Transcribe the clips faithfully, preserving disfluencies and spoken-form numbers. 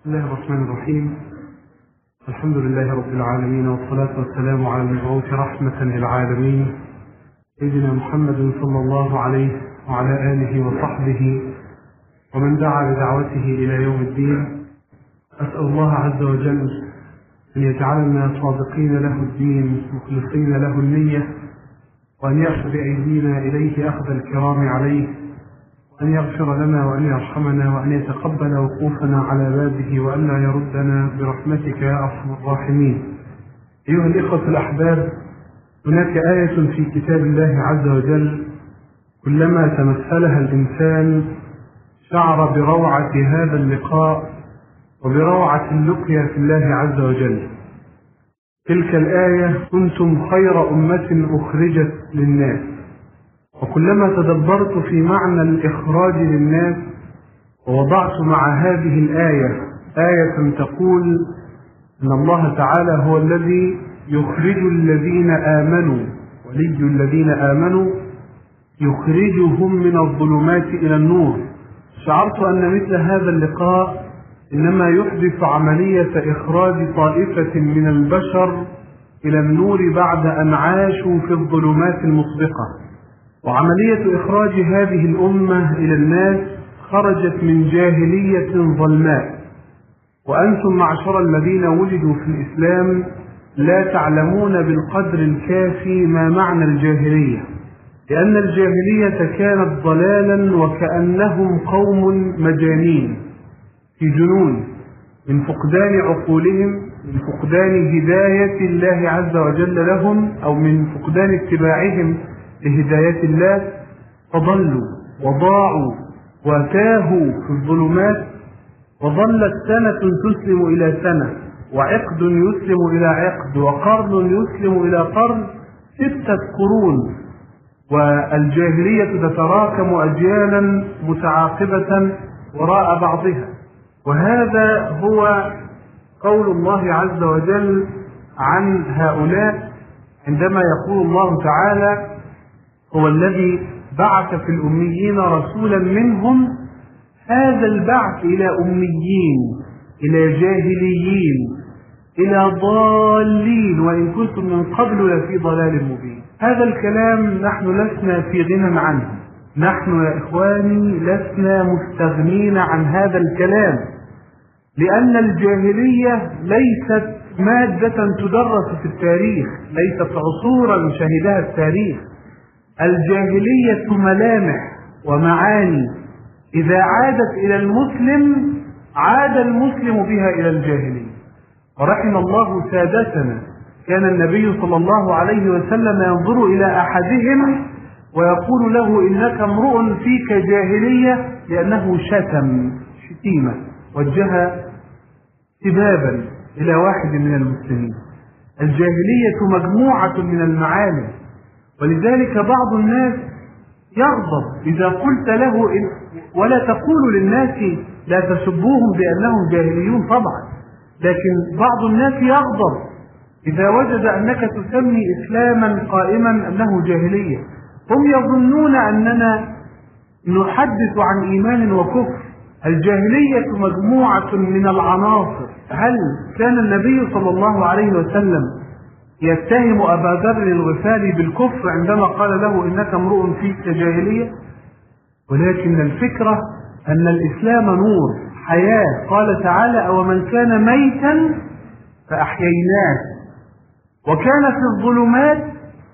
بسم الله الرحمن الرحيم. الحمد لله رب العالمين، والصلاة والسلام على المبعوث رحمة للعالمين سيدنا محمد صلى الله عليه وعلى آله وصحبه ومن دعا بدعوته إلى يوم الدين. أسأل الله عز وجل أن يجعلنا صادقين له الدين مخلصين له النية، وأن يأخذ بأيدينا إليه أخذ الكرام عليه، وأن يغفر لنا وأن يرحمنا وأن يتقبل وقوفنا على بابه وأن لا يردنا برحمتك يا أرحم الراحمين. أيها الإخوة الأحباب، هناك آية في كتاب الله عز وجل كلما تمثلها الإنسان شعر بروعة هذا اللقاء وبروعة اللقيا في الله عز وجل. تلك الآية: كنتم خير أمة أخرجت للناس. وكلما تدبرت في معنى الإخراج للناس ووضعت مع هذه الآية آية تقول إن الله تعالى هو الذي يخرج الذين آمنوا، ولي الذين آمنوا يخرجهم من الظلمات إلى النور، شعرت أن مثل هذا اللقاء إنما يحدث عملية إخراج طائفة من البشر إلى النور بعد أن عاشوا في الظلمات المسبقة. وعملية إخراج هذه الأمة إلى الناس خرجت من جاهلية ظلماء، وأنتم معشر الذين ولدوا في الإسلام لا تعلمون بالقدر الكافي ما معنى الجاهلية، لأن الجاهلية كانت ضلالا وكأنهم قوم مجانين في جنون من فقدان عقولهم، من فقدان هداية الله عز وجل لهم، أو من فقدان اتباعهم لهداية الله، فضلوا وضاعوا وتاهوا في الظلمات. وظلت سنة تسلم إلى سنة، وعقد يسلم إلى عقد، وقرن يسلم إلى قرن، ستة قرون، والجاهلية تتراكم أجيالا متعاقبة وراء بعضها. وهذا هو قول الله عز وجل عن هؤلاء عندما يقول الله تعالى: هو الذي بعث في الأميين رسولا منهم. هذا البعث إلى أميين، إلى جاهليين، إلى ضالين، وإن كنتم من قبل لفي ضلال مبين. هذا الكلام نحن لسنا في غنى عنه، نحن يا إخواني لسنا مستغنين عن هذا الكلام، لأن الجاهلية ليست مادة تدرس في التاريخ، ليست عصورا شهدها التاريخ. الجاهلية ملامح ومعاني إذا عادت إلى المسلم عاد المسلم بها إلى الجاهلية. ورحم الله سادتنا، كان النبي صلى الله عليه وسلم ينظر إلى أحدهم ويقول له: إنك امرؤ فيك جاهلية، لأنه شتم شتيمة، وجه سبابا إلى واحد من المسلمين. الجاهلية مجموعة من المعاني، ولذلك بعض الناس يغضب إذا قلت له إن ولا تقول للناس لا تسبوهم بأنهم جاهليون طبعا، لكن بعض الناس يغضب إذا وجد أنك تسمي إسلاما قائما أنه جاهلية. هم يظنون أننا نحدث عن إيمان وكفر. الجاهلية مجموعة من العناصر. هل كان النبي صلى الله عليه وسلم يتهم أبا ذر الغفاري بالكفر عندما قال له: إنك امرؤ فيك جاهلية؟ ولكن الفكرة أن الإسلام نور حياة. قال تعالى: أومن كان ميتا فأحييناه وكان في الظلمات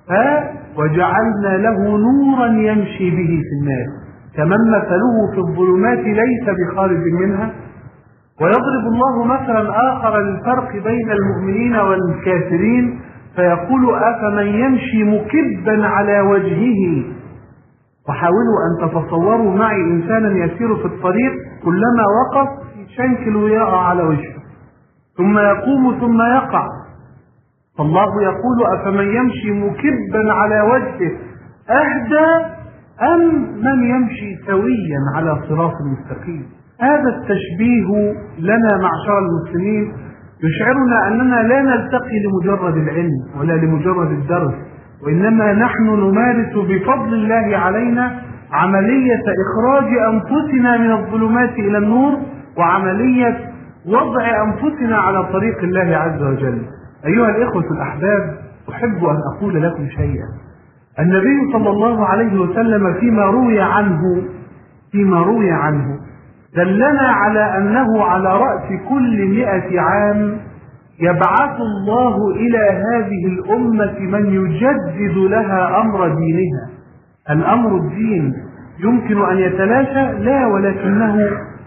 وجعلنا له نورا يمشي به في الناس كمن مثله في الظلمات ليس بخارج منها. ويضرب الله مثلا آخر للفرق بين المؤمنين والكافرين فيقول: أفمن يمشي مكبا على وجهه. وحاولوا أن تتصوروا معي إنسانا يسير في الطريق، كلما وقف يشنكل ويقع على وجهه، ثم يقوم ثم يقع. فالله يقول: أفمن يمشي مكبا على وجهه أهدى أم من يمشي سويا على صراط مستقيم. هذا التشبيه لنا معشر المسلمين يشعرنا أننا لا نلتقي لمجرد العلم ولا لمجرد الدرس، وإنما نحن نمارس بفضل الله علينا عملية إخراج أنفسنا من الظلمات إلى النور، وعملية وضع أنفسنا على طريق الله عز وجل. أيها الإخوة الأحباب، أحب أن أقول لكم شيئا. النبي صلى الله عليه وسلم فيما روي عنه فيما روي عنه دلنا على أنه على رأس كل مئة عام يبعث الله إلى هذه الأمة من يجدد لها أمر دينها. الأمر الدين يمكن أن يتلاشى؟ لا، ولكنه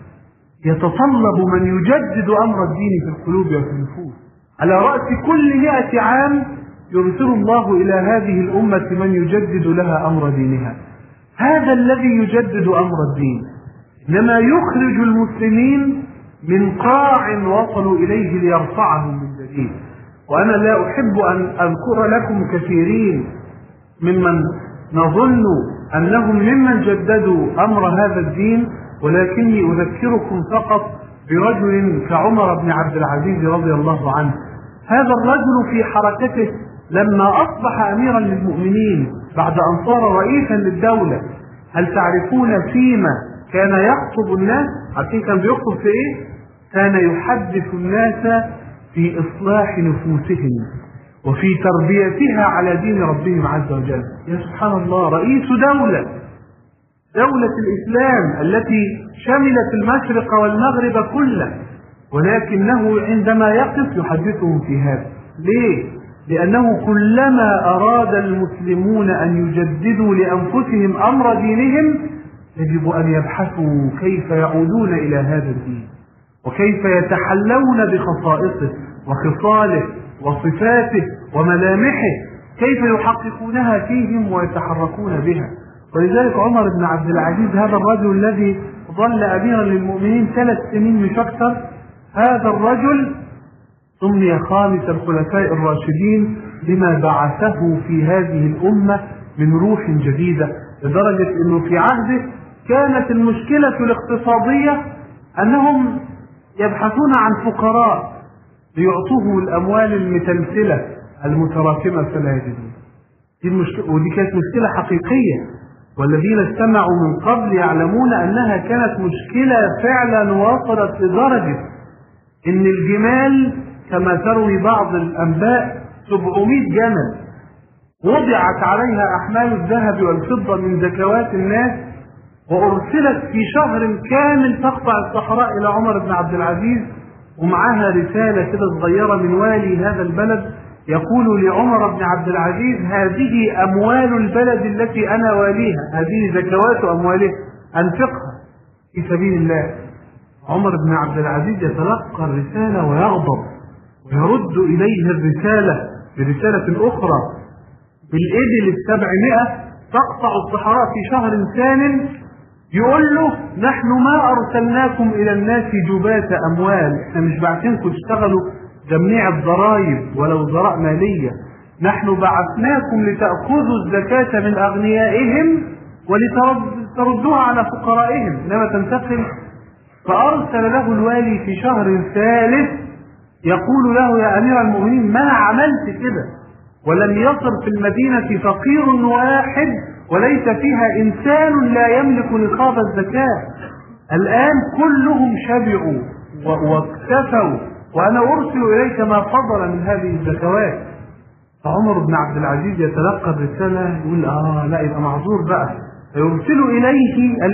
يتطلب من يجدد أمر الدين في القلوب وفي النفوس. على رأس كل مئة عام يرسل الله إلى هذه الأمة من يجدد لها أمر دينها. هذا الذي يجدد أمر الدين إنما يخرج المسلمين من قاع وصلوا إليه ليرفعهم من جديد. وأنا لا أحب أن أذكر لكم كثيرين ممن نظن أنهم ممن جددوا أمر هذا الدين، ولكني أذكركم فقط برجل كعمر بن عبد العزيز رضي الله عنه. هذا الرجل في حركته لما أصبح أميرا للمؤمنين بعد أن صار رئيسا للدولة، هل تعرفون فيما كان يخطب الناس؟ عارفين كان بيخطب في إيه؟ كان يحدث الناس في إصلاح نفوسهم وفي تربيتها على دين ربهم عز وجل. يا سبحان الله، رئيس دولة دولة الإسلام التي شملت المشرق والمغرب كله، ولكنه عندما يقف يحدثهم في هذا. ليه؟ لأنه كلما أراد المسلمون أن يجددوا لأنفسهم أمر دينهم يجب أن يبحثوا كيف يعودون إلى هذا الدين، وكيف يتحلون بخصائصه وخصاله وصفاته وملامحه، كيف يحققونها فيهم ويتحركون بها. ولذلك عمر بن عبد العزيز هذا الرجل الذي ظل أميرا للمؤمنين ثلاث سنين مش أكثر، هذا الرجل سمي خامس الخلفاء الراشدين لما بعثه في هذه الأمة من روح جديدة، لدرجة أنه في عهده كانت المشكلة الاقتصادية أنهم يبحثون عن فقراء ليعطوه الأموال المتلتلة المتراكمة فلا يجدون. دي المشكلة، ودي كانت مشكلة حقيقية، والذين استمعوا من قبل يعلمون أنها كانت مشكلة فعلا وصلت لدرجة إن الجمال كما تروي بعض الأنباء سبعمائة جمل وضعت عليها أحمال الذهب والفضة من زكوات الناس، وأرسلت في شهر كامل تقطع الصحراء إلى عمر بن عبد العزيز، ومعها رسالة كده صغيرة من والي هذا البلد يقول لعمر بن عبد العزيز: هذه أموال البلد التي أنا واليها، هذه زكوات أمواله أنفقها في سبيل الله. عمر بن عبد العزيز يتلقى الرسالة ويغضب ويرد إليه الرسالة برسالة أخرى بالإبل السبعمائة تقطع الصحراء في شهر ثان، يقول له: نحن ما أرسلناكم إلى الناس جبات أموال، احنا مش باعتينكم تشتغلوا جميع الضرائب ولا وزراء مالية، نحن بعثناكم لتأخذوا الزكاة من أغنيائهم ولتردوها على فقرائهم، إنما تنتقل. فأرسل له الوالي في شهر ثالث يقول له: يا أمير المؤمنين، ما عملت كده؟ ولم يصر في المدينة فقير واحد وليس فيها إنسان لا يملك نصاب الزكاة، الآن كلهم شبعوا واكتفوا، وأنا أرسل إليك ما فضل من هذه الزكوات. فعمر بن عبد العزيز يتلقى الرسالة يقول: آه لا، يبقى معذور بقى. فيرسل إليه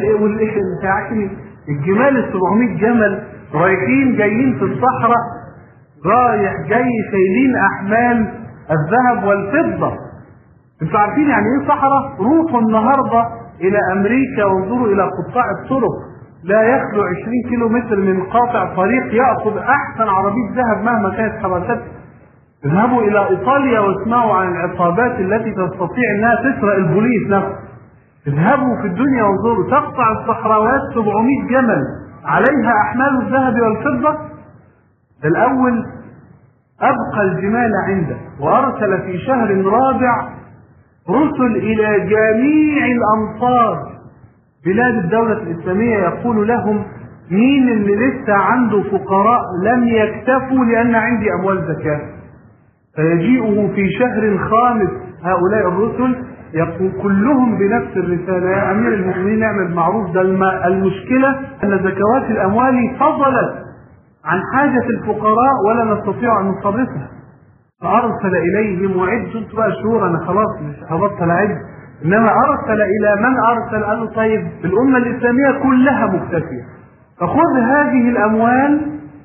الجمال السبعمائة جمل رايحين جايين في الصحراء، رايح جاي شايلين أحمال الذهب والفضة. انتوا عارفين يعني ايه صحراء؟ روحوا النهاردة إلى أمريكا وانظروا إلى قطاع الطرق، لا يخلو عشرين كيلو متر من قاطع طريق يأخذ أحسن عربية ذهب مهما كانت حركتها. اذهبوا إلى إيطاليا واسمعوا عن العصابات التي تستطيع أنها تسرق البوليس نفسه. اذهبوا في الدنيا وانظروا، تقطع الصحراوات سبعمائة جمل عليها أحمال الذهب والفضة. الأول أبقى الجمال عنده، وأرسل في شهر رابع رسل إلى جميع الأمصار بلاد الدولة الإسلامية يقول لهم: مين اللي لسه عنده فقراء لم يكتفوا لأن عندي أموال زكاة؟ فيجيئه في شهر خامس هؤلاء الرسل يقول كلهم بنفس الرسالة: يا أمير المؤمنين اعمل معروف، ده المشكلة أن زكوات الأموال فضلت عن حاجة الفقراء ولا نستطيع أن نصرفها، فأرسل إليهم وعدوا انتوا بقى شهور، أنا خلاص مش هبطل عد، إنما أرسل إلى من أرسل قالوا طيب الأمة الإسلامية كلها مكتفية، فخذ هذه الأموال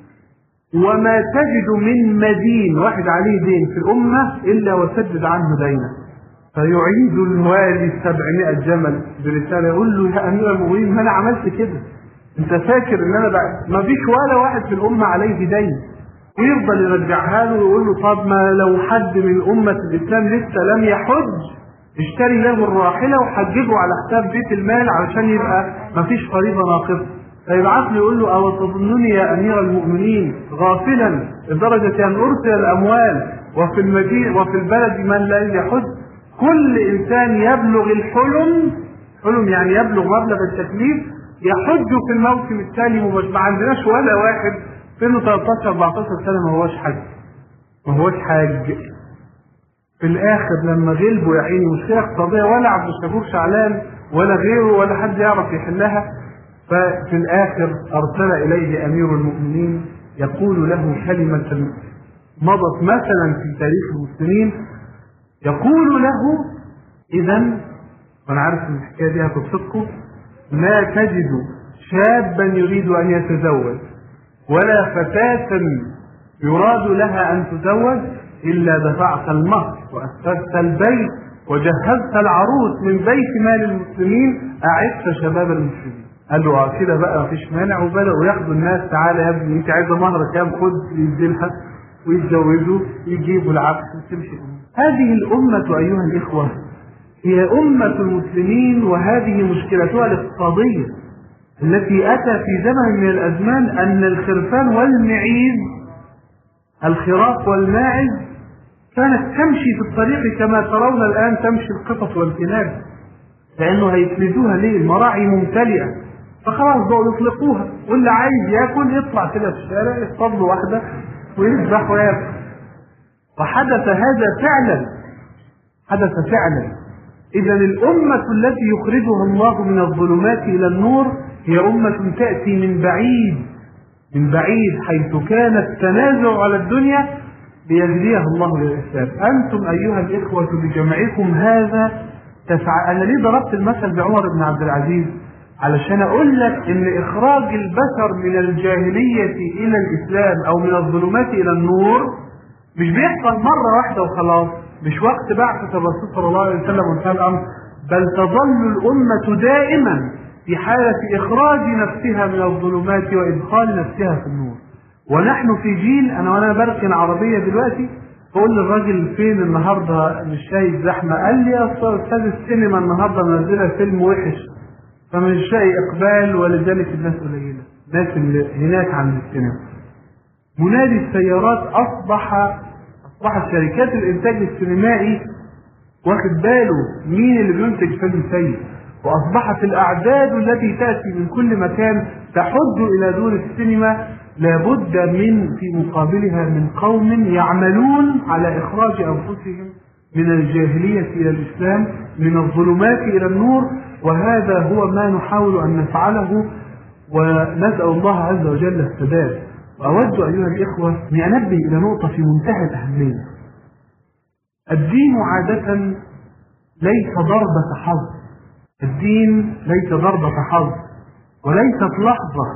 وما تجد من مدين واحد عليه دين في الأمة إلا وسدد عنه دينه. فيعيد الوالي سبعمائة جمل برسالة يقول له يا أمير المؤمنين ما أنا عملت كده، أنت فاكر إن أنا بقى ما فيش ولا واحد في الأمة عليه دين، ويفضل يرجعها له ويقول له طب ما لو حد من أمة الإسلام لسه لم يحج اشتري له الراحلة وحججه على حساب بيت المال علشان يبقى ما فيش فريضة ناقصة. فيبعث له يقول له أو تظنني يا أمير المؤمنين غافلا لدرجة أن أرسل الأموال وفي المدينة وفي البلد من لا يحج. كل إنسان يبلغ الحلم، حلم يعني يبلغ مبلغ التكليف، يحج في الموسم التالي مباشرة. ما عندناش ولا واحد سنه ثلاثة عشر أربعة عشر سنة ما هوش حج، ما هوش حاج. في الآخر لما غلبوا يا عيني مشكلة اقتصادية ولا عبد الشكور شعلان ولا غيره ولا حد يعرف يحلها، ففي الآخر أرسل إليه أمير المؤمنين يقول له كلمة مضت مثلا في تاريخ المسلمين، يقول له إذا وأنا عارف إن الحكاية دي هتبسطكم، لا تجد شابا يريد أن يتزوج ولا فتاة يراد لها أن تزوج إلا دفعت المهر وأسست البيت وجهزت العروس من بيت مال المسلمين أعدت شباب المسلمين. قال له اه كده بقى مفيش مانع، وبدأوا ياخدوا الناس تعالى يا ابني انت عايزه مهر كام خد يديلها ويتجوزوا يجيبوا العكس وتمشي. هذه الأمة أيها الإخوة هي أمة المسلمين، وهذه مشكلتها الاقتصادية التي أتى في زمن من الأزمان أن الخرفان والمعيز الخراف والماعز كانت تمشي في الطريق كما ترون الآن تمشي القطط والكلاب، لأنه هيفلدوها ليه؟ المراعي ممتلئة، فخلاص بقوا يطلقوها، واللي عايز ياكل يطلع كده في الشارع يصطاد له واحدة ويذبح وياكل. وحدث هذا فعلا، حدث فعلا. إذا الأمة التي يخرجها الله من الظلمات إلى النور هي أمة تأتي من بعيد من بعيد حيث كان التنازع على الدنيا ليهديها الله للإسلام. أنتم أيها الإخوة بجمعكم هذا تفع... أنا ليه ضربت المثل بعمر بن عبد العزيز؟ علشان أقول لك إن إخراج البشر من الجاهلية إلى الإسلام أو من الظلمات إلى النور مش بيحصل مرة واحدة وخلاص، مش وقت بعثة الرسول صلى الله عليه وسلم وانتهى الأمر، بل تظل الأمة دائما في حالة إخراج نفسها من الظلمات وإدخال نفسها في النور. ونحن في جيل، أنا وأنا بركن عربية دلوقتي بقول للراجل فين النهارده مش شايف زحمة؟ قال لي يا أستاذ السينما النهارده منزلة فيلم وحش فمش شايف إقبال ولذلك الناس قليلة، الناس اللي هناك عند السينما. منادي السيارات أصبح أصبحت شركات الإنتاج السينمائي واخد باله مين اللي بينتج فيلم سيء، وأصبحت الأعداد التي تأتي من كل مكان تحج إلى دور السينما، لابد من في مقابلها من قوم يعملون على إخراج أنفسهم من الجاهلية إلى الإسلام، من الظلمات إلى النور. وهذا هو ما نحاول أن نفعله، ونسأل الله عز وجل السداد. وأود أيها الإخوة أن أنبه إلى نقطة في منتهى الأهمية. الدين عادة ليس ضربة حظ، الدين ليس ضربة حظ وليست لحظة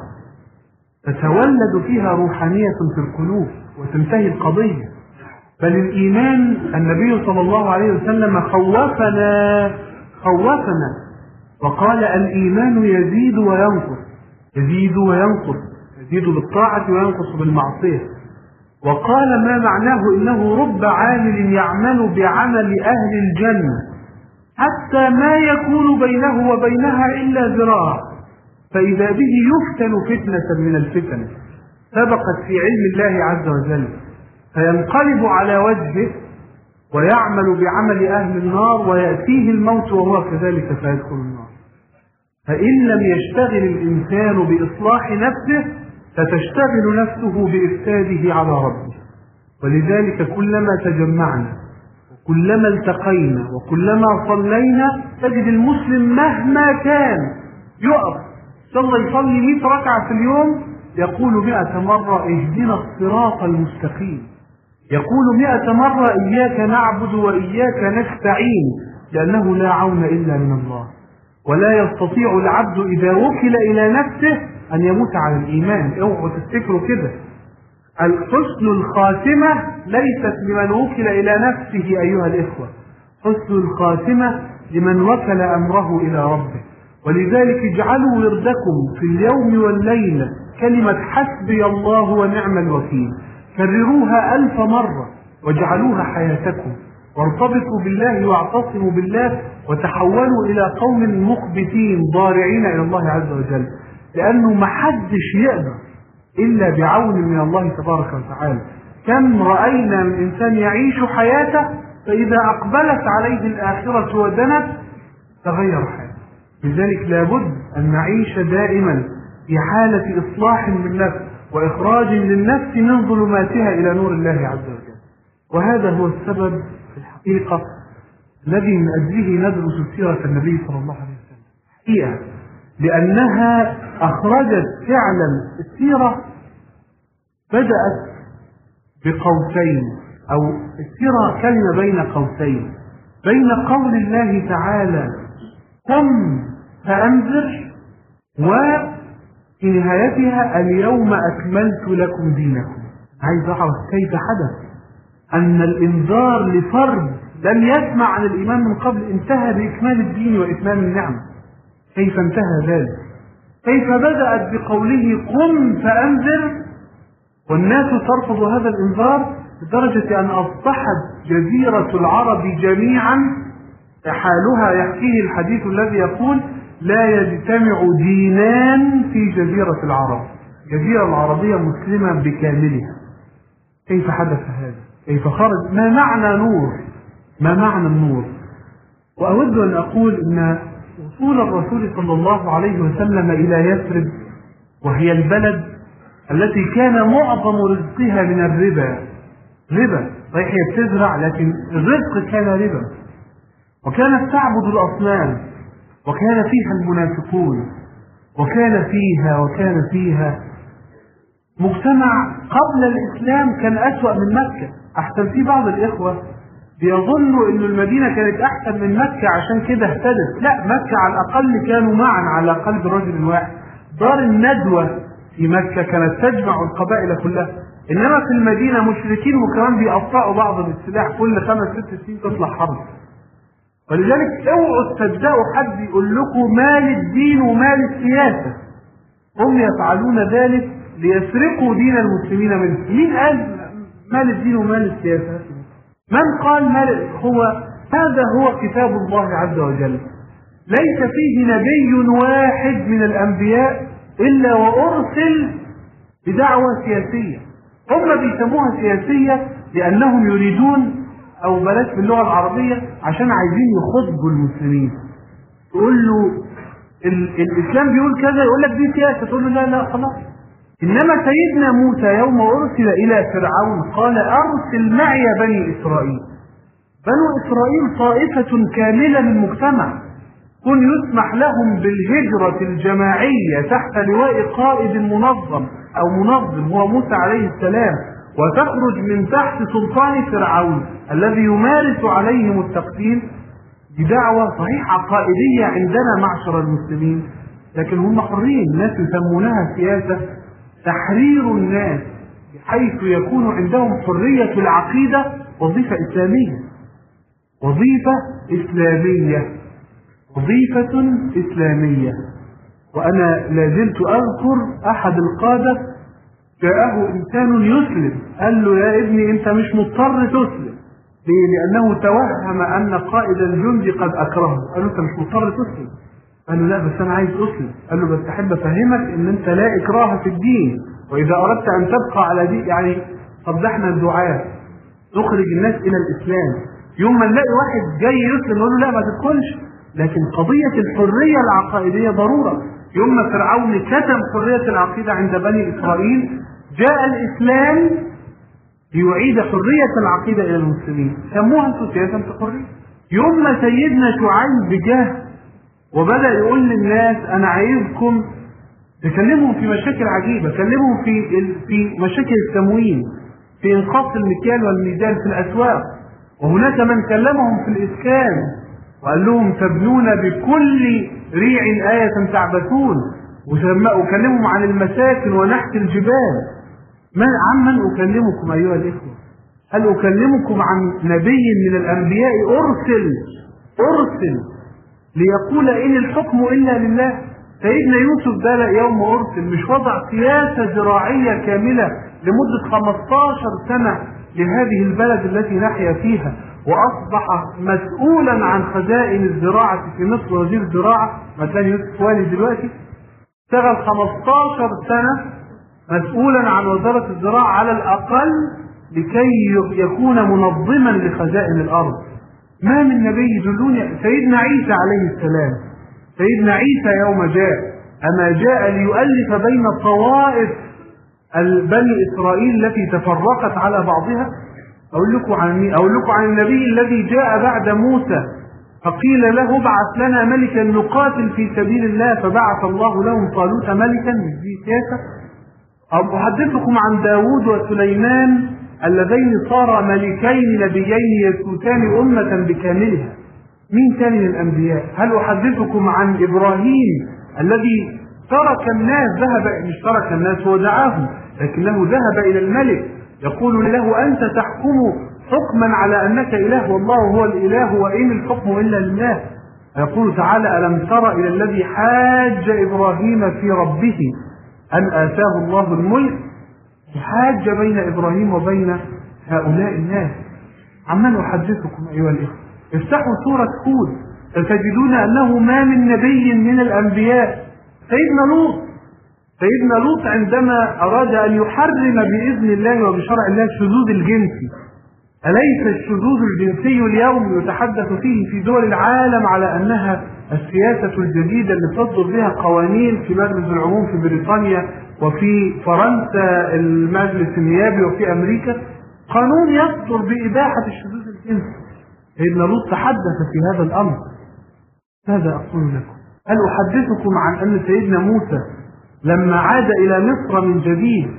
تتولد فيها روحانية في القلوب وتنتهي القضية، بل الإيمان النبي صلى الله عليه وسلم خوفنا خوفنا وقال الإيمان يزيد وينقص، يزيد وينقص، يزيد بالطاعة وينقص بالمعصية. وقال ما معناه إنه رب عامل يعمل بعمل أهل الجنة حتى ما يكون بينه وبينها إلا ذراع، فإذا به يفتن فتنة من الفتن سبقت في علم الله عز وجل، فينقلب على وجهه ويعمل بعمل أهل النار ويأتيه الموت وهو كذلك فيدخل النار. فإن لم يشتغل الإنسان بإصلاح نفسه فتشتغل نفسه بإفساده على ربه. ولذلك كلما تجمعنا وكلما التقينا وكلما صلينا تجد المسلم مهما كان يقف صلى يصلي مئة ركعة في اليوم يقول مئة مرة اهدنا الصراط المستقيم، يقول مئة مرة إياك نعبد وإياك نستعين، لأنه لا عون إلا من الله. ولا يستطيع العبد إذا وكل إلى نفسه أن يموت على الإيمان. اوعوا تفتكروا كده، الحسن الخاتمة ليست لمن وكل إلى نفسه أيها الإخوة، حسن الخاتمة لمن وكل أمره إلى ربه. ولذلك اجعلوا وردكم في اليوم والليلة كلمة حسبي الله ونعم الوكيل، كرروها ألف مرة واجعلوها حياتكم، وارتبطوا بالله واعتصموا بالله، وتحولوا إلى قوم مخبتين ضارعين إلى الله عز وجل، لأنه محدش يقدر إلا بعون من الله تبارك وتعالى. كم رأينا من إنسان يعيش حياته فإذا أقبلت عليه الآخرة ودنت تغير حياته. لذلك لابد أن نعيش دائما في حالة إصلاح للنفس وإخراج للنفس من ظلماتها إلى نور الله عز وجل. وهذا هو السبب في الحقيقة الذي من أجله ندرس سيرة النبي صلى الله عليه وسلم، هي لأنها أخرجت فعلا السيرة بدأت بقوسين، أو السيرة كلمة بين قوسين، بين قول الله تعالى قم فأنذر، وفي نهايتها اليوم أكملت لكم دينكم. عايز أعرف كيف حدث أن الإنذار لفرد لم يسمع عن الإيمان من قبل انتهى بإكمال الدين وإتمام النعمة. كيف انتهى ذلك؟ كيف بدأت بقوله قم فأنذر والناس ترفض هذا الإنذار لدرجة أن أصبحت جزيرة العرب جميعا حالها يحكيه الحديث الذي يقول لا يجتمع دينان في جزيرة العرب، جزيرة العربية مسلمة بكاملها. كيف حدث هذا؟ كيف خرج؟ ما معنى نور؟ ما معنى النور؟ وأود أن أقول أن وصول الرسول صلى الله عليه وسلم إلى يثرب، وهي البلد التي كان معظم رزقها من الربا، ربا صحيح هي بتزرع لكن الرزق كان ربا، وكانت تعبد الأصنام، وكان فيها المنافقون، وكان فيها وكان فيها مجتمع قبل الإسلام كان أسوأ من مكة. أحسن في بعض الإخوة بيظنوا أن المدينة كانت أحسن من مكة عشان كده اهتدت. لا، مكة على الأقل كانوا معا على قلب رجل واحد. دار الندوة في مكة كانت تجمع القبائل كلها، إنما في المدينة مشركين وكمان بيقطعوا بعض بالسلاح، كل خمس ست سنين تطلع حرب. ولذلك اوعوا تصدقوا حد يقول لكم مال الدين ومال السياسة، هم يفعلون ذلك ليسرقوا دين المسلمين منه. مين قال مال الدين ومال السياسة؟ من قال مال؟ هو هذا هو كتاب الله عز وجل، ليس فيه نبي واحد من الأنبياء إلا وأرسل بدعوة سياسية. هم بيسموها سياسية لأنهم يريدون، أو بلاش باللغة العربية، عشان عايزين يخضوا المسلمين. تقول له الإسلام بيقول كذا يقول لك دي سياسة، تقول له لا لا خلاص. إنما سيدنا موسى يوم أرسل إلى فرعون قال أرسل معي بني إسرائيل. بنو إسرائيل طائفة كاملة من المجتمع، كن يسمح لهم بالهجرة الجماعية تحت لواء قائد منظم أو منظم هو موسى عليه السلام، وتخرج من تحت سلطان فرعون الذي يمارس عليهم التقتيل. بدعوة صحيح عقائدية عندنا معشر المسلمين، لكن هم حرين. الناس يسمونها سياسة تحرير الناس بحيث يكون عندهم حرية العقيدة، وظيفة إسلامية، وظيفة إسلامية، وظيفة إسلامية. وأنا لازلت أذكر أحد القادة جاءه إنسان يسلم، قال له يا ابني أنت مش مضطر تسلم، لأنه توهم أن قائد الجند قد أكرهه. قال له أنت مش مضطر تسلم. قال له لا بس أنا عايز أسلم. قال له بس أحب أفهمك أن أنت لا إكراه في الدين، وإذا أردت أن تبقى على دين، يعني طب ده احنا الدعاة نخرج الناس إلى الإسلام، يوم ما نلاقي واحد جاي يسلم نقول له لا ما تدخلش. لكن قضية الحرية العقائدية ضرورة. يوم ما فرعون كتم حرية العقيدة عند بني إسرائيل، جاء الإسلام ليعيد حرية العقيدة إلى المسلمين، سموها انتوا سياسة حرية. يوم ما سيدنا شعيب جه وبدأ يقول للناس أنا عايزكم يكلمهم في مشاكل عجيبة، كلمهم في في مشاكل التموين، في انقاص المكيال والميزان في الأسواق. وهناك من كلمهم في الإسكان وقال لهم تبنون بكل ريع آية تعبثون، وكلمهم عن المساكن ونحت الجبال. من عمن أكلمكم أيها الإخوة؟ هل أكلمكم عن نبي من الأنبياء أرسل أرسل ليقول إن الحكم إلا لله؟ سيدنا يوسف ده يوم أرسل مش وضع سياسة زراعية كاملة لمدة خمسة عشر سنة لهذه البلد التي نحيا فيها، وأصبح مسؤولا عن خزائن الزراعة في مصر، وزير الزراعة مكان يوسف والي دلوقتي. اشتغل خمسة عشر سنة مسؤولا عن وزارة الزراعة على الأقل لكي يكون منظما لخزائن الأرض. ما من نبي يدلوني. سيدنا عيسى عليه السلام، سيدنا عيسى يوم جاء أما جاء ليؤلف بين طوائف بني إسرائيل التي تفرقت على بعضها؟ أقول لكم عن مين؟ أقول لكم عن النبي الذي جاء بعد موسى فقيل له ابعث لنا ملكا نقاتل في سبيل الله، فبعث الله لهم طالوت ملكا. مش دي سياسة؟ أو أحدثكم عن داود وسليمان اللذين صار ملكين نبيين يسوسان أمة بكاملها. مين ثاني من الأنبياء؟ هل أحدثكم عن إبراهيم الذي ترك الناس، ذهب مش ترك الناس هو دعاهم، لكنه ذهب إلى الملك يقول له أنت تحكم حكما على أنك إله والله هو الإله وإن الحكم إلا لله. يقول تعالى ألم تر إلى الذي حاج إبراهيم في ربه أن آتاه الله الملك؟ حاج بين إبراهيم وبين هؤلاء الناس. عمن أحدثكم أيها الإخوة؟ افتحوا سورة هود فتجدون أنه ما من نبي من الأنبياء. سيدنا لوط سيدنا لوط عندما أراد أن يحرم بإذن الله وبشرع الله الشذوذ الجنسي، أليس الشذوذ الجنسي اليوم يتحدث فيه في دول العالم على أنها السياسة الجديدة اللي تصدر بها قوانين في مجلس العموم في بريطانيا وفي فرنسا المجلس النيابي وفي أمريكا قانون يصدر بإباحة الشذوذ الجنسي؟ سيدنا لوط تحدث في هذا الأمر. ماذا أقول لكم؟ هل أحدثكم عن أن سيدنا موسى لما عاد إلى مصر من جديد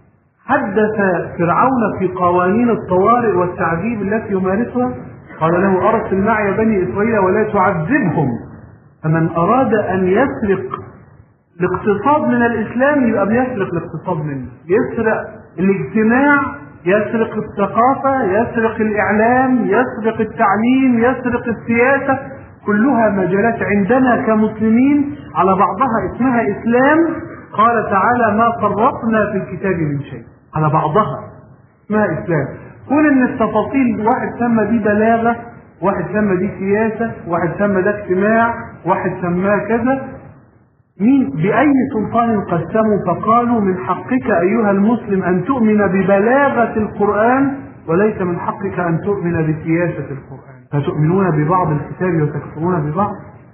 حدث فرعون في قوانين الطوارئ والتعذيب التي يمارسها؟ قال له أرسل معي بني إسرائيل ولا تعذبهم. فمن أراد أن يسرق الاقتصاد من الإسلام يبقى بيسرق الاقتصاد منه، يسرق الاجتماع، يسرق الثقافة، يسرق الإعلام، يسرق التعليم، يسرق السياسة. كلها مجالات عندنا كمسلمين على بعضها اسمها إسلام. قال تعالى ما فرطنا في الكتاب من شيء، على بعضها اسمها إسلام. كون ان التفاصيل واحد سمى دي بلاغة، واحد سمى دي سياسة، واحد سمى ده اجتماع، واحد سماه كذا. مين بأي سلطان قسموا فقالوا من حقك أيها المسلم أن تؤمن ببلاغة القرآن وليس من حقك أن تؤمن بسياسة القرآن، فتؤمنون ببعض الكتاب وتكفرون ببعض.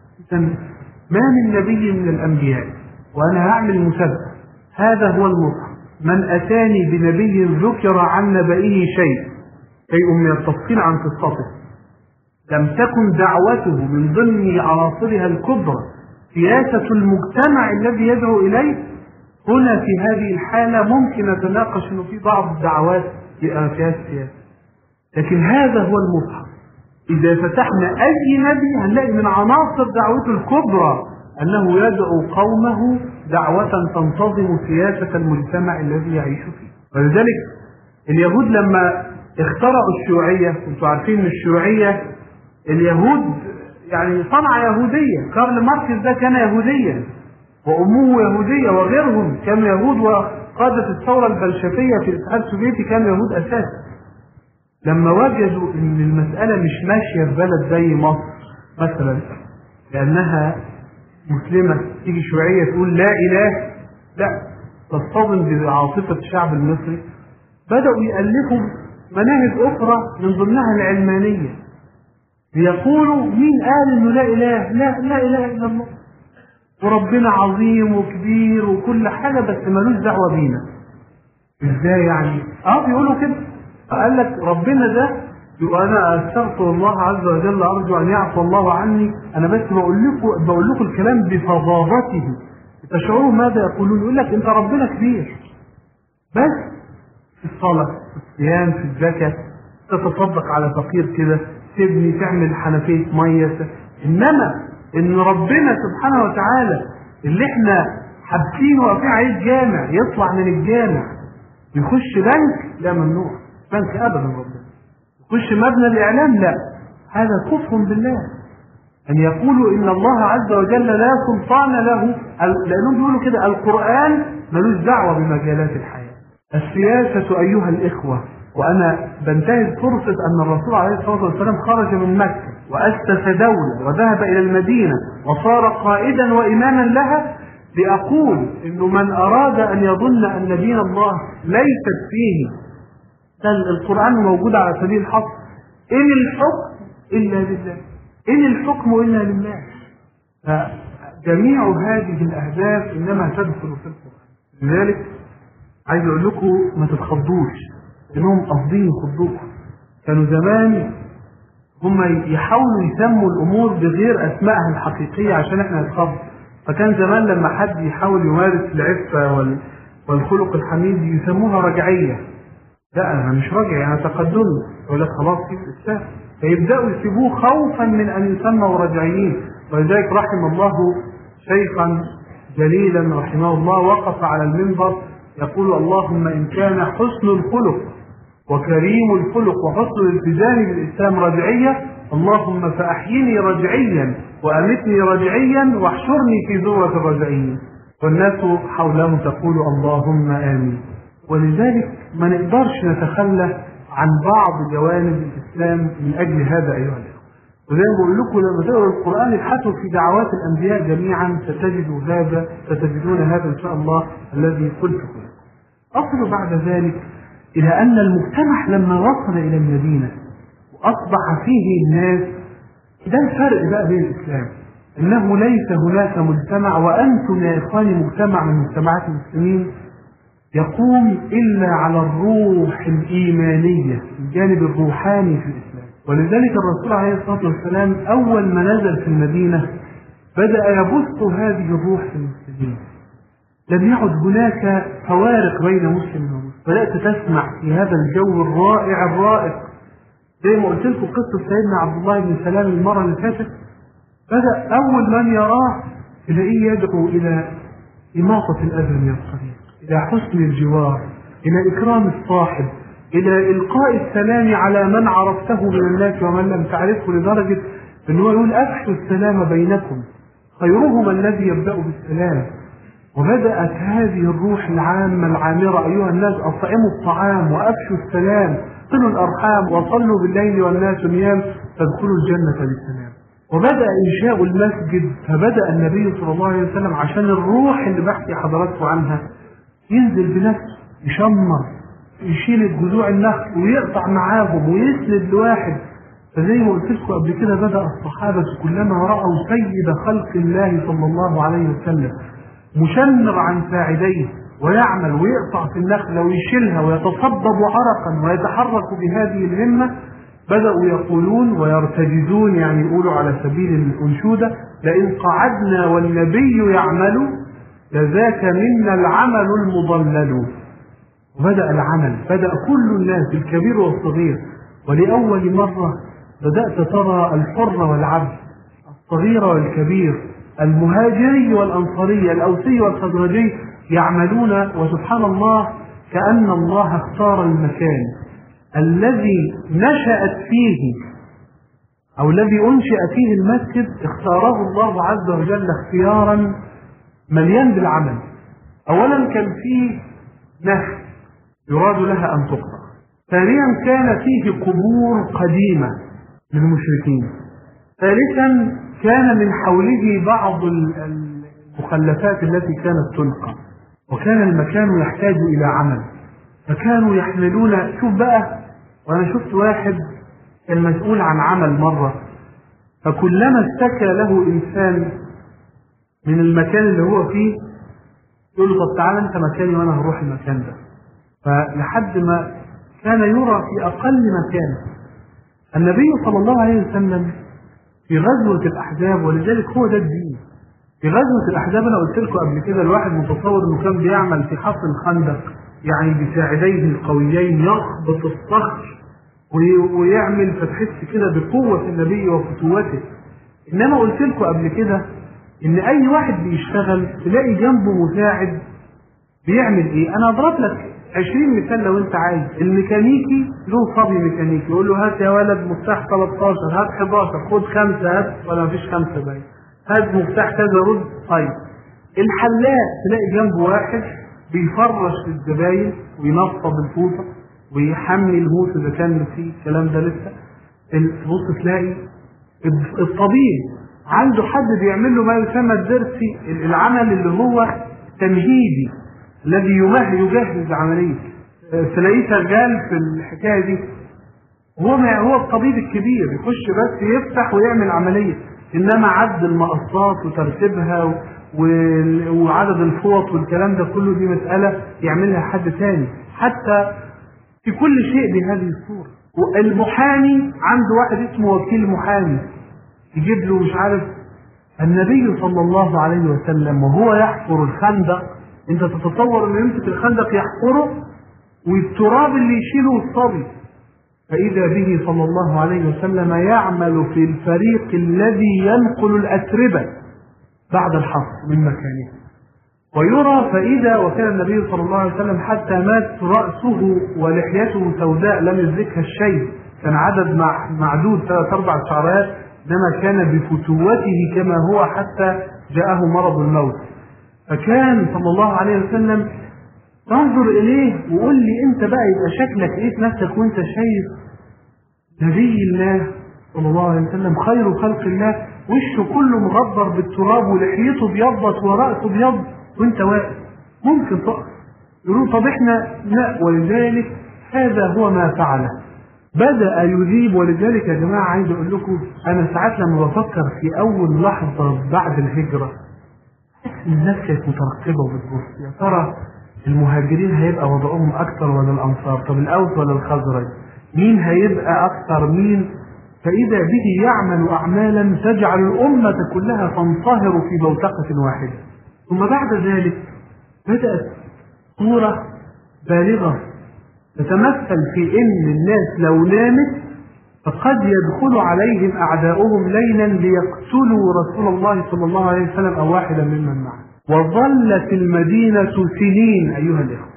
ما من نبي من الأنبياء، وأنا هعمل مسابقة، هذا هو المصحف، من أتاني بنبي ذكر عن نبئه شيء شيء من التفصيل عن قصته لم تكن دعوته من ضمن عناصرها الكبرى سياسة المجتمع الذي يدعو إليه، هنا في هذه الحالة ممكن نتناقش أنه في بعض الدعوات فيها سياسة، لكن هذا هو المصحف. إذا فتحنا أي نبي هنلاقي من عناصر دعوته الكبرى أنه يدعو قومه دعوة تنتظم سياسة المجتمع الذي يعيش فيه. ولذلك اليهود لما اخترعوا الشيوعية، كنتوا عارفين أن الشيوعية اليهود يعني صنعة يهودية، كارل ماركس ده كان يهوديا وأمه يهودية وغيرهم كانوا يهود، وقادة الثورة البلشفية في الاتحاد السوفيتي كانوا يهود أساسا. لما وجدوا أن المسألة مش ماشية في بلد زي مصر مثلا لأنها مسلمة، تيجي شيوعية تقول لا إله، لا تصطدم بعاصفة الشعب المصري، بدأوا يألفوا مناهج أخرى من ضمنها العلمانية، ليقولوا مين قال إنه لا إله؟ لا لا إله إلا الله، وربنا عظيم وكبير وكل حاجة بس ملوش دعوة بينا. إزاي يعني؟ آه بيقولوا كده. قال لك ربنا ده يبقى أنا أستغفر الله عز وجل أرجو أن يعفو الله عني، أنا بس بقول لكم بقول لكم الكلام بفظاظته تشعروا ماذا يقولون؟ يقول لك أنت ربنا كبير، بس في الصلاة، في الصيام، في الزكاة، تتصدق على فقير كده، تبني تعمل حنفية مية، إنما إن ربنا سبحانه وتعالى اللي إحنا حابسينه واقفين عليه الجامع يطلع من الجامع يخش بنك، لا ممنوع بنك أبدا. ربنا يخش مبنى الإعلام، لا، هذا كفر بالله. أن يقولوا إن الله عز وجل لا سلطان له، لأنهم بيقولوا كده القرآن ملوش دعوة بمجالات الحياة. السياسة أيها الإخوة، وأنا بنتهز فرصة أن الرسول عليه الصلاة والسلام خرج من مكة وأسس دولة وذهب إلى المدينة وصار قائدا وإماما لها، لأقول إنه من أراد أن يظن أن دين الله ليست فيه القرآن موجود على سبيل الحق، إن الحكم إلا لله، إن الحكم إلا لله. فجميع هذه الأهداف إنما تدخل في القرآن. لذلك عايز أقول لكم ما تتخضوش، إنهم قاصدين يخضوكم. كانوا زمان هم يحاولوا يسموا الأمور بغير أسمائها الحقيقية عشان إحنا نتخض. فكان زمان لما حد يحاول يمارس العفة والخلق الحميد يسموها رجعية. لا، أنا مش راجع، أنا تقدم. يقول لك خلاص كيف السهل، فيبدأوا يسيبوه خوفا من أن يسموا رجعيين. ولذلك رحم الله شيخا جليلا رحمه الله وقف على المنبر يقول: اللهم إن كان حسن الخلق وكريم الخلق وحسن الالتزام بالإسلام رجعية، اللهم فأحيني رجعيا وأمتني رجعيا واحشرني في ذرة الرجعيين. والناس حوله تقول اللهم آمين. ولذلك ما نقدرش نتخلى عن بعض جوانب الإسلام من أجل هذا أيها الأخوة. وزي ما بقول لكم لما تقرأوا القرآن ابحثوا في دعوات الأنبياء جميعا ستجدوا هذا ستجدون هذا إن شاء الله الذي قلت لكم. أصل بعد ذلك إلى أن المجتمع لما وصل إلى المدينة وأصبح فيه الناس، ده الفرق بقى بين الإسلام، إنه ليس هناك مجتمع، وأنتم يا إخواني مجتمع من مجتمعات المسلمين يقوم إلا على الروح الإيمانية، الجانب الروحاني في الإسلام. ولذلك الرسول عليه الصلاة والسلام أول ما نزل في المدينة بدأ يبث هذه الروح في المسلمين. لم يعد هناك فوارق بين مسلم ومسلم. بدأت تسمع في هذا الجو الرائع الرائق، زي ما قلت لكم قصة سيدنا عبد الله بن سلام المرة اللي فاتت. بدأ أول من يراه تلاقيه يدعو إلى إماطة الأذى من الطريق، إلى حسن الجوار، إلى إكرام الصاحب، إلى إلقاء السلام على من عرفته من الناس ومن لم تعرفه، لدرجة أنه يقول: أفشوا السلام بينكم خيرهم الذي يبدأ بالسلام. وبدأت هذه الروح العامة العامرة: أيها الناس أطعموا الطعام وأفشوا السلام، صلوا الأرحام وصلوا بالليل والناس نيام تدخلوا الجنة بالسلام. وبدأ إنشاء المسجد، فبدأ النبي صلى الله عليه وسلم عشان الروح اللي بحكي حضراتكم عنها ينزل بنفسه يشمر، يشيل جذوع النخل ويقطع معاهم ويسند لواحد. فزي ما قلت لكم قبل كده بدأ الصحابة كلما رأوا سيد خلق الله صلى الله عليه وسلم مشمر عن ساعديه ويعمل ويقطع في النخلة ويشيلها ويتصبب عرقا ويتحرك بهذه الهمة، بدأوا يقولون ويرتجزون، يعني يقولوا على سبيل الأنشودة: لئن قعدنا والنبي يعمل لذاك منا العمل المضلل. وبدأ العمل، بدأ كل الناس الكبير والصغير. ولأول مرة بدأت ترى الحر والعبد، الصغير والكبير، المهاجري والأنصاري، الأوسي والخزرجي يعملون. وسبحان الله كأن الله اختار المكان الذي نشأت فيه أو الذي أنشأ فيه المسجد، اختاره الله عز وجل اختيارا مليان بالعمل. أولا كان فيه نهر يراد لها أن تقطع. ثانيا كان فيه قبور قديمة للمشركين. ثالثا كان من حوله بعض المخلفات التي كانت تلقى، وكان المكان يحتاج إلى عمل، فكانوا يحملون. شوف بقى، وأنا شفت واحد كان مسؤول عن عمل مرة، فكلما اشتكى له إنسان من المكان اللي هو فيه يقول له: طب تعال أنت مكاني وأنا هروح المكان ده. فلحد ما كان يرى في أقل مكان. النبي صلى الله عليه وسلم في غزوة الأحزاب، ولذلك هو ده الدين، في غزوة الأحزاب أنا قلت لكم قبل كده الواحد متصور إنه كان بيعمل في حفر الخندق، يعني بساعديه القويين يخبط الصخر ويعمل، فتحس كده بقوة النبي وفتوته. إنما قلت لكم قبل كده إن أي واحد بيشتغل تلاقي جنبه مساعد بيعمل إيه؟ أنا أضرب لك عشرين مثال لو أنت عايز. الميكانيكي له صبي ميكانيكي يقول له هات يا ولد مفتاح تلتاشر، هات حداشر، خد خمسة، هات ولا مفيش خمسة باين، هات مفتاح كذا رد. طيب الحلاق تلاقي جنبه واحد بيفرش الزباين وينفض الفوطة ويحمي الهوس إذا كان فيه الكلام ده لسه. تبص تلاقي الطبيب عنده حد بيعمل له ما يسمى الدرسي، العمل اللي هو تمهيدي الذي يجهز عملية. تلاقيه شغال في الحكاية دي، هو ما هو الطبيب الكبير يخش بس يفتح ويعمل عملية. إنما عد المقصات وترتيبها وعدد الفوط والكلام ده كله دي مسألة يعملها حد ثاني، حتى في كل شيء بهذه الصورة. والمحامي عنده واحد اسمه وكيل محامي يجيب له مش عارف. النبي صلى الله عليه وسلم وهو يحفر الخندق، انت تتصور انه يمسك الخندق يحفره والتراب اللي يشيله الصبي، فإذا به صلى الله عليه وسلم يعمل في الفريق الذي ينقل الأتربة بعد الحفر من مكانه. ويرى فإذا وكان النبي صلى الله عليه وسلم حتى مات رأسه ولحيته سوداء لم يدركها الشيء، كان عدد معدود ثلاث أربع شعرات، إنما كان بفتوته كما هو حتى جاءه مرض الموت. فكان صلى الله عليه وسلم تنظر إليه وقول لي أنت بقى يبقى شكلك إيه في نفسك وأنت شايف نبي الله صلى الله عليه وسلم خير خلق الله، وشه كله مغبر بالتراب ولحيته بيضت ورأسه بيض وأنت واقف ممكن تقف. يقولون طب إحنا لا، ولذلك هذا هو ما فعله، بدأ يذيب. ولذلك يا جماعة عايز أقول لكم أنا ساعات لما بفكر في أول لحظة بعد الهجرة الناس كانت مترقبة وبتبص يا ترى المهاجرين هيبقى وضعهم أكثر ولا الأنصار؟ طب الأوس ولا الخزرج؟ مين هيبقى أكثر مين؟ فإذا به يعمل أعمالا تجعل الأمة كلها تنصهر في بوتقة واحدة. ثم بعد ذلك بدأت صورة بالغة تتمثل في إن الناس لو نامت فقد يدخل عليهم أعداؤهم ليلا ليقتلوا رسول الله صلى الله عليه وسلم أو واحدا ممن معه. وظلت المدينة سنين أيها الإخوة،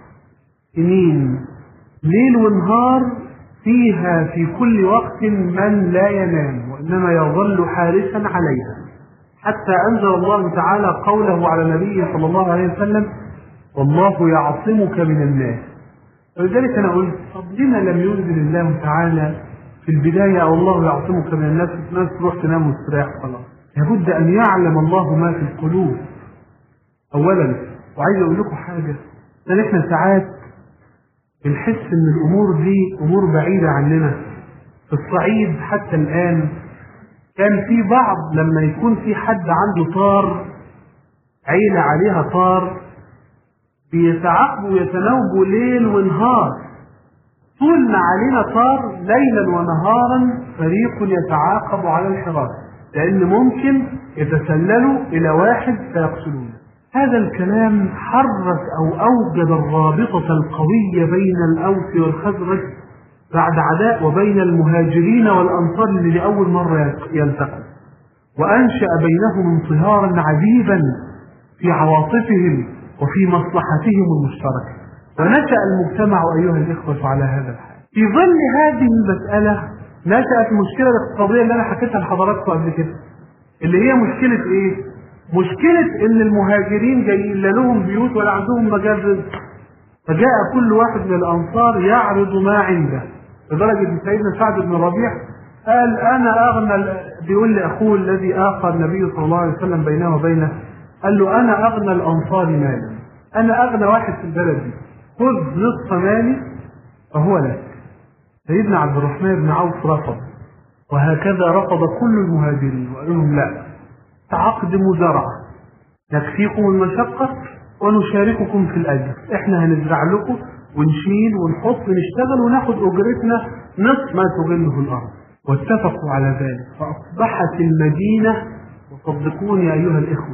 سنين ليل ونهار فيها في كل وقت من لا ينام وإنما يظل حارسا عليها، حتى أنزل الله تعالى قوله على نبيه صلى الله عليه وسلم والله يعصمك من الناس. ولذلك أنا قلت طب لما لم ينزل الله تعالى في البداية أو الله يعصمك من الناس الناس تروح تنام واستريح خلاص؟ لابد أن يعلم الله ما في القلوب أولا. وعايز أقول لكم حاجة، لأن إحنا ساعات بنحس إن الأمور دي أمور بعيدة عننا. في الصعيد حتى الآن كان في بعض لما يكون في حد عنده طار، عيلة عليها طار، بيتعاقبوا ويتناوبوا ليل ونهار. طول ما علينا طار ليلا ونهارا فريق يتعاقب على الحراسة، لأن ممكن يتسللوا إلى واحد فيقتلونه. هذا الكلام حرك أو أوجد الرابطة القوية بين الأوس والخزرج بعد عداء، وبين المهاجرين والأنصار اللي لأول مرة يلتقوا، وأنشأ بينهم انصهارا عجيبا في عواطفهم وفي مصلحتهم المشتركة. ونشأ المجتمع أيها الإخوة على هذا الحال. في ظل هذه المسألة نشأت المشكلة الاقتصادية اللي أنا حكيتها لحضراتكم قبل كده، اللي هي مشكلة إيه؟ مشكلة إن المهاجرين جايين لا لهم بيوت ولا عندهم مجال رزق، فجاء كل واحد من الأنصار يعرض ما عنده، لدرجة إن سيدنا سعد بن ربيع قال أنا أغنى، بيقول لأخوه الذي آخى النبي صلى الله عليه وسلم بينه وبينه، قال له أنا أغنى الأنصار مالا، أنا أغنى واحد في البلد دي، خذ نصف مالي فهو لك. سيدنا عبد الرحمن بن عوف رفض، وهكذا رفض كل المهاجرين وقال لهم لا، تعقد مزارعة نكفيكم المشقة ونشارككم في الأجر، احنا هنزرع لكم ونشيل ونحط ونشتغل وناخد أجرتنا نصف ما تغله الأرض. واتفقوا على ذلك، فأصبحت المدينة، وصدقوني أيها الإخوة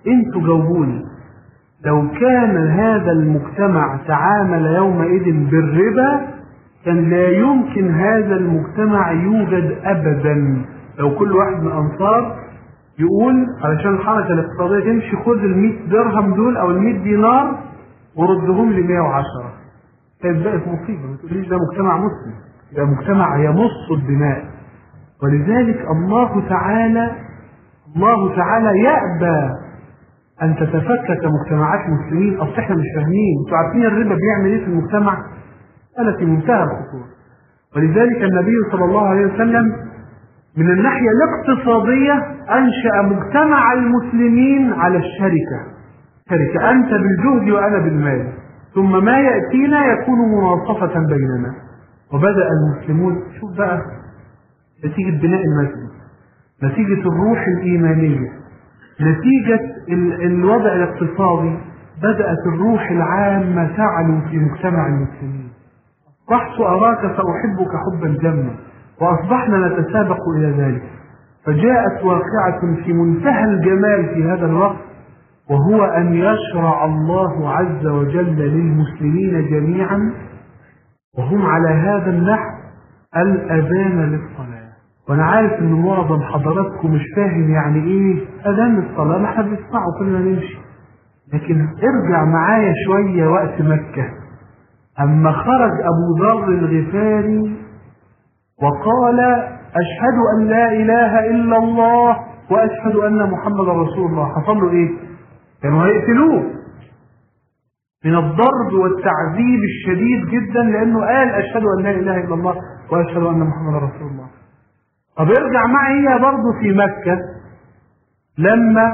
انتوا جاوبوني، لو كان هذا المجتمع تعامل يومئذ بالربا كان لا يمكن هذا المجتمع يوجد ابدا. لو كل واحد من الانصار يقول علشان الحركه الاقتصاديه تمشي خد ال مئة درهم دول او ال مئة دينار وردهم لي مئة وعشرة، كانت بقت مصيبه. ما تقوليش ده مجتمع مسلم، ده مجتمع يمص الدماء. ولذلك الله تعالى الله تعالى يأبى أن تتفكك مجتمعات مسلمين. أصل احنا مش فاهمين، انتوا عارفين الربا بيعمل ايه في المجتمع؟ أنا في منتهى الخطورة. ولذلك النبي صلى الله عليه وسلم من الناحية الاقتصادية أنشأ مجتمع المسلمين على الشركة، شركة أنت بالجهد وأنا بالمال، ثم ما يأتينا يكون مناصفة بيننا. وبدأ المسلمون، شوف بقى نتيجة بناء المسجد، نتيجة الروح الإيمانية، نتيجة الوضع الاقتصادي، بدأت الروح العامة تعلو في مجتمع المسلمين. أصبحت أراك فأحبك حبا جما، وأصبحنا نتسابق إلى ذلك. فجاءت واقعة في منتهى الجمال في هذا الوقت، وهو أن يشرع الله عز وجل للمسلمين جميعا وهم على هذا النحو الأذان للصلاة. وأنا عارف إن معظم حضراتكم مش فاهم يعني إيه أذان للصلاة، ما احنا بنسمعه كلنا نمشي. لكن ارجع معايا شوية وقت مكة، أما خرج أبو ذر الغفاري وقال أشهد أن لا إله إلا الله وأشهد أن محمد رسول الله، حصل له إيه؟ كانوا هيقتلوه من الضرب والتعذيب الشديد جدا، لأنه قال أشهد أن لا إله إلا الله وأشهد أن محمد رسول الله. طب ارجع معي هي برضه في مكة لما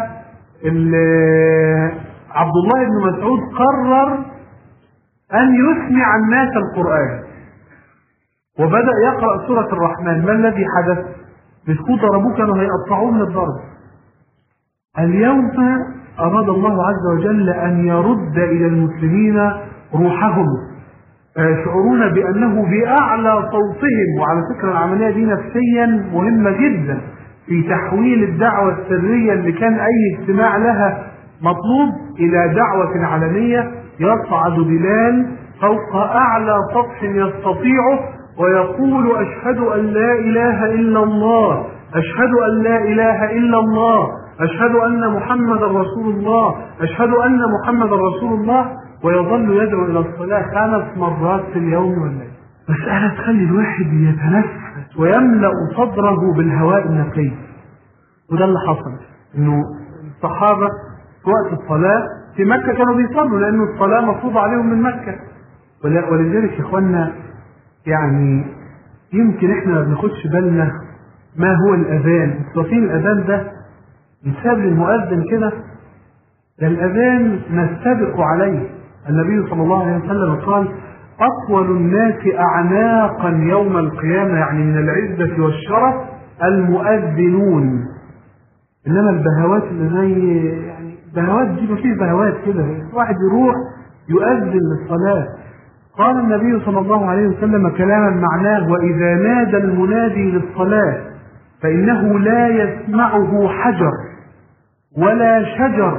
عبد الله بن مسعود قرر أن يسمع الناس القرآن، وبدأ يقرأ سورة الرحمن. ما الذي حدث؟ مسكوا ضربوه كانوا هيقطعوه من الضرب. اليوم أراد الله عز وجل أن يرد إلى المسلمين روحهم، يشعرون بأنه بأعلى صوتهم. وعلى فكرة العملية دي نفسيا مهمة جدا في تحويل الدعوة السرية اللي كان أي اجتماع لها مطلوب إلى دعوة علنية. يصعد بلال فوق أعلى سطح يستطيعه ويقول أشهد أن لا إله إلا الله، أشهد أن لا إله إلا الله، أشهد أن محمد رسول الله، أشهد أن محمد رسول الله، ويظل يدعو إلى الصلاة خمس مرات في اليوم والليل. مسألة تخلي الواحد يتنفس ويملأ صدره بالهواء النقي. وده اللي حصل، إنه الصحابة في وقت الصلاة في مكة كانوا بيصلوا لأنه الصلاة مفروضة عليهم من مكة. ولذلك يا إخوانا يعني يمكن إحنا ما بناخدش بالنا ما هو الأذان. التوفين الأذان ده نساب للمؤذن كده، ده الأذان نستبق عليه. النبي صلى الله عليه وسلم قال أطول الناس أعناقا يوم القيامة، يعني من العزة والشرف المؤذنون. إنما البهوات اللي زي يعني بهوات دي مفيش بهوات كده، واحد يروح يؤذن للصلاة. قال النبي صلى الله عليه وسلم كلاما معناه وإذا نادى المنادي للصلاة فإنه لا يسمعه حجر ولا شجر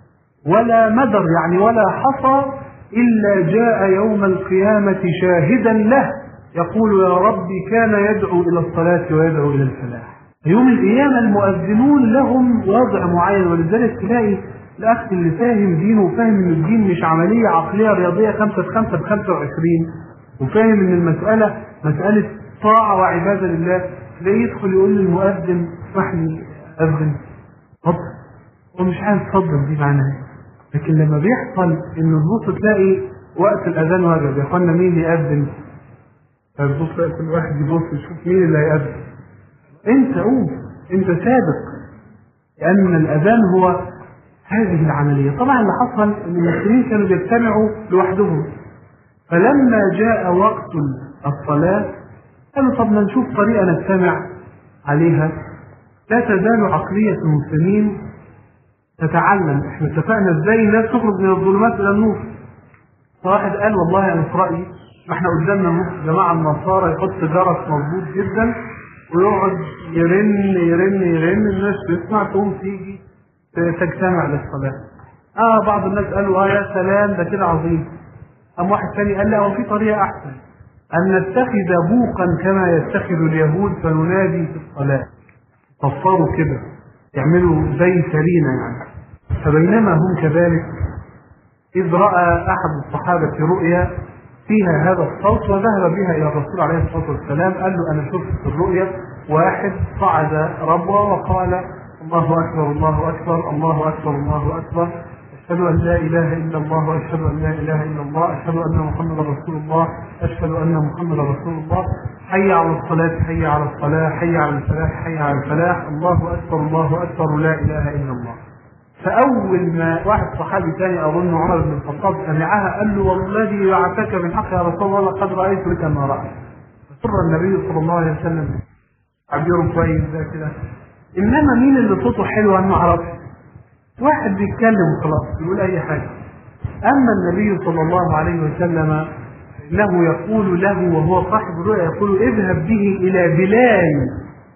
ولا مدر، يعني ولا حصى، إلا جاء يوم القيامة شاهدا له يقول يا ربي كان يدعو إلى الصلاة ويدعو إلى الفلاح. يوم القيامة المؤذنون لهم وضع معين. ولذلك تلاقي الأخ اللي فاهم دينه وفاهم إن الدين مش عملية عقلية رياضية خمسة في خمسة بخمسة وعشرين، وفاهم إن المسألة مسألة طاعة وعبادة لله، تلاقيه يدخل يقول للمؤذن اسمح لي أذن، اتفضل. هو مش عارف اتفضل دي معناها. لكن لما بيحصل إن تبص تلاقي وقت الأذان وجب، يا اخوانا مين يأذن؟ فتبص تلاقي كل واحد يبص يشوف مين اللي هيأذن. أنت قوم، أنت سابق، لأن الأذان هو هذه العملية. طبعا اللي حصل ان المسلمين كانوا بيجتمعوا لوحدهم، فلما جاء وقت الصلاة قالوا طب ما نشوف طريقة نجتمع عليها. لا تزال عقلية المسلمين تتعلم. احنا اتفقنا ازاي الناس تخرج من الظلمات الى النور. فواحد قال والله انا في رأيي ما احنا قدامنا جماعة النصارى يحط جرس مظبوط جدا ويقعد يرن يرن يرن الناس تسمع تقوم تيجي تجتمع للصلاة. اه بعض الناس قالوا اه يا سلام ده كده عظيم. أم واحد ثاني قال لا، هو في طريقة أحسن، أن نتخذ بوقا كما يتخذ اليهود فننادي في الصلاة. صفروا كده يعملوا زي سرينة يعني. فبينما هم كذلك إذ رأى أحد الصحابة رؤيا فيها هذا الصوت وذهب بها إلى الرسول عليه الصلاة والسلام، قال له أنا شفت في الرؤيا واحد صعد ربوة وقال الله أكبر الله أكبر الله أكبر الله أكبر، أشهد أن لا إله إلا الله وأشهد أن لا إله إلا الله، أشهد أن محمدا رسول الله، أشهد أن محمدا رسول الله، حي على الصلاة حي على الصلاة حي على الفلاح حي على الفلاح، الله أكبر الله أكبر لا إله إلا الله. فأول ما واحد صحابي ثاني أظن عمر بن الخطاب سمعها قال له والذي بعثك بالحق يا رسول الله لقد رأيت بك ما رأيت. فسر النبي صلى الله عليه وسلم عبيره كويس زي كده. إنما مين اللي صوته حلو أنا ما أعرفش، واحد بيتكلم وخلاص يقول أي حاجة. أما النبي صلى الله عليه وسلم إنه يقول له وهو صاحب الرؤيا، يقول اذهب به إلى بلال.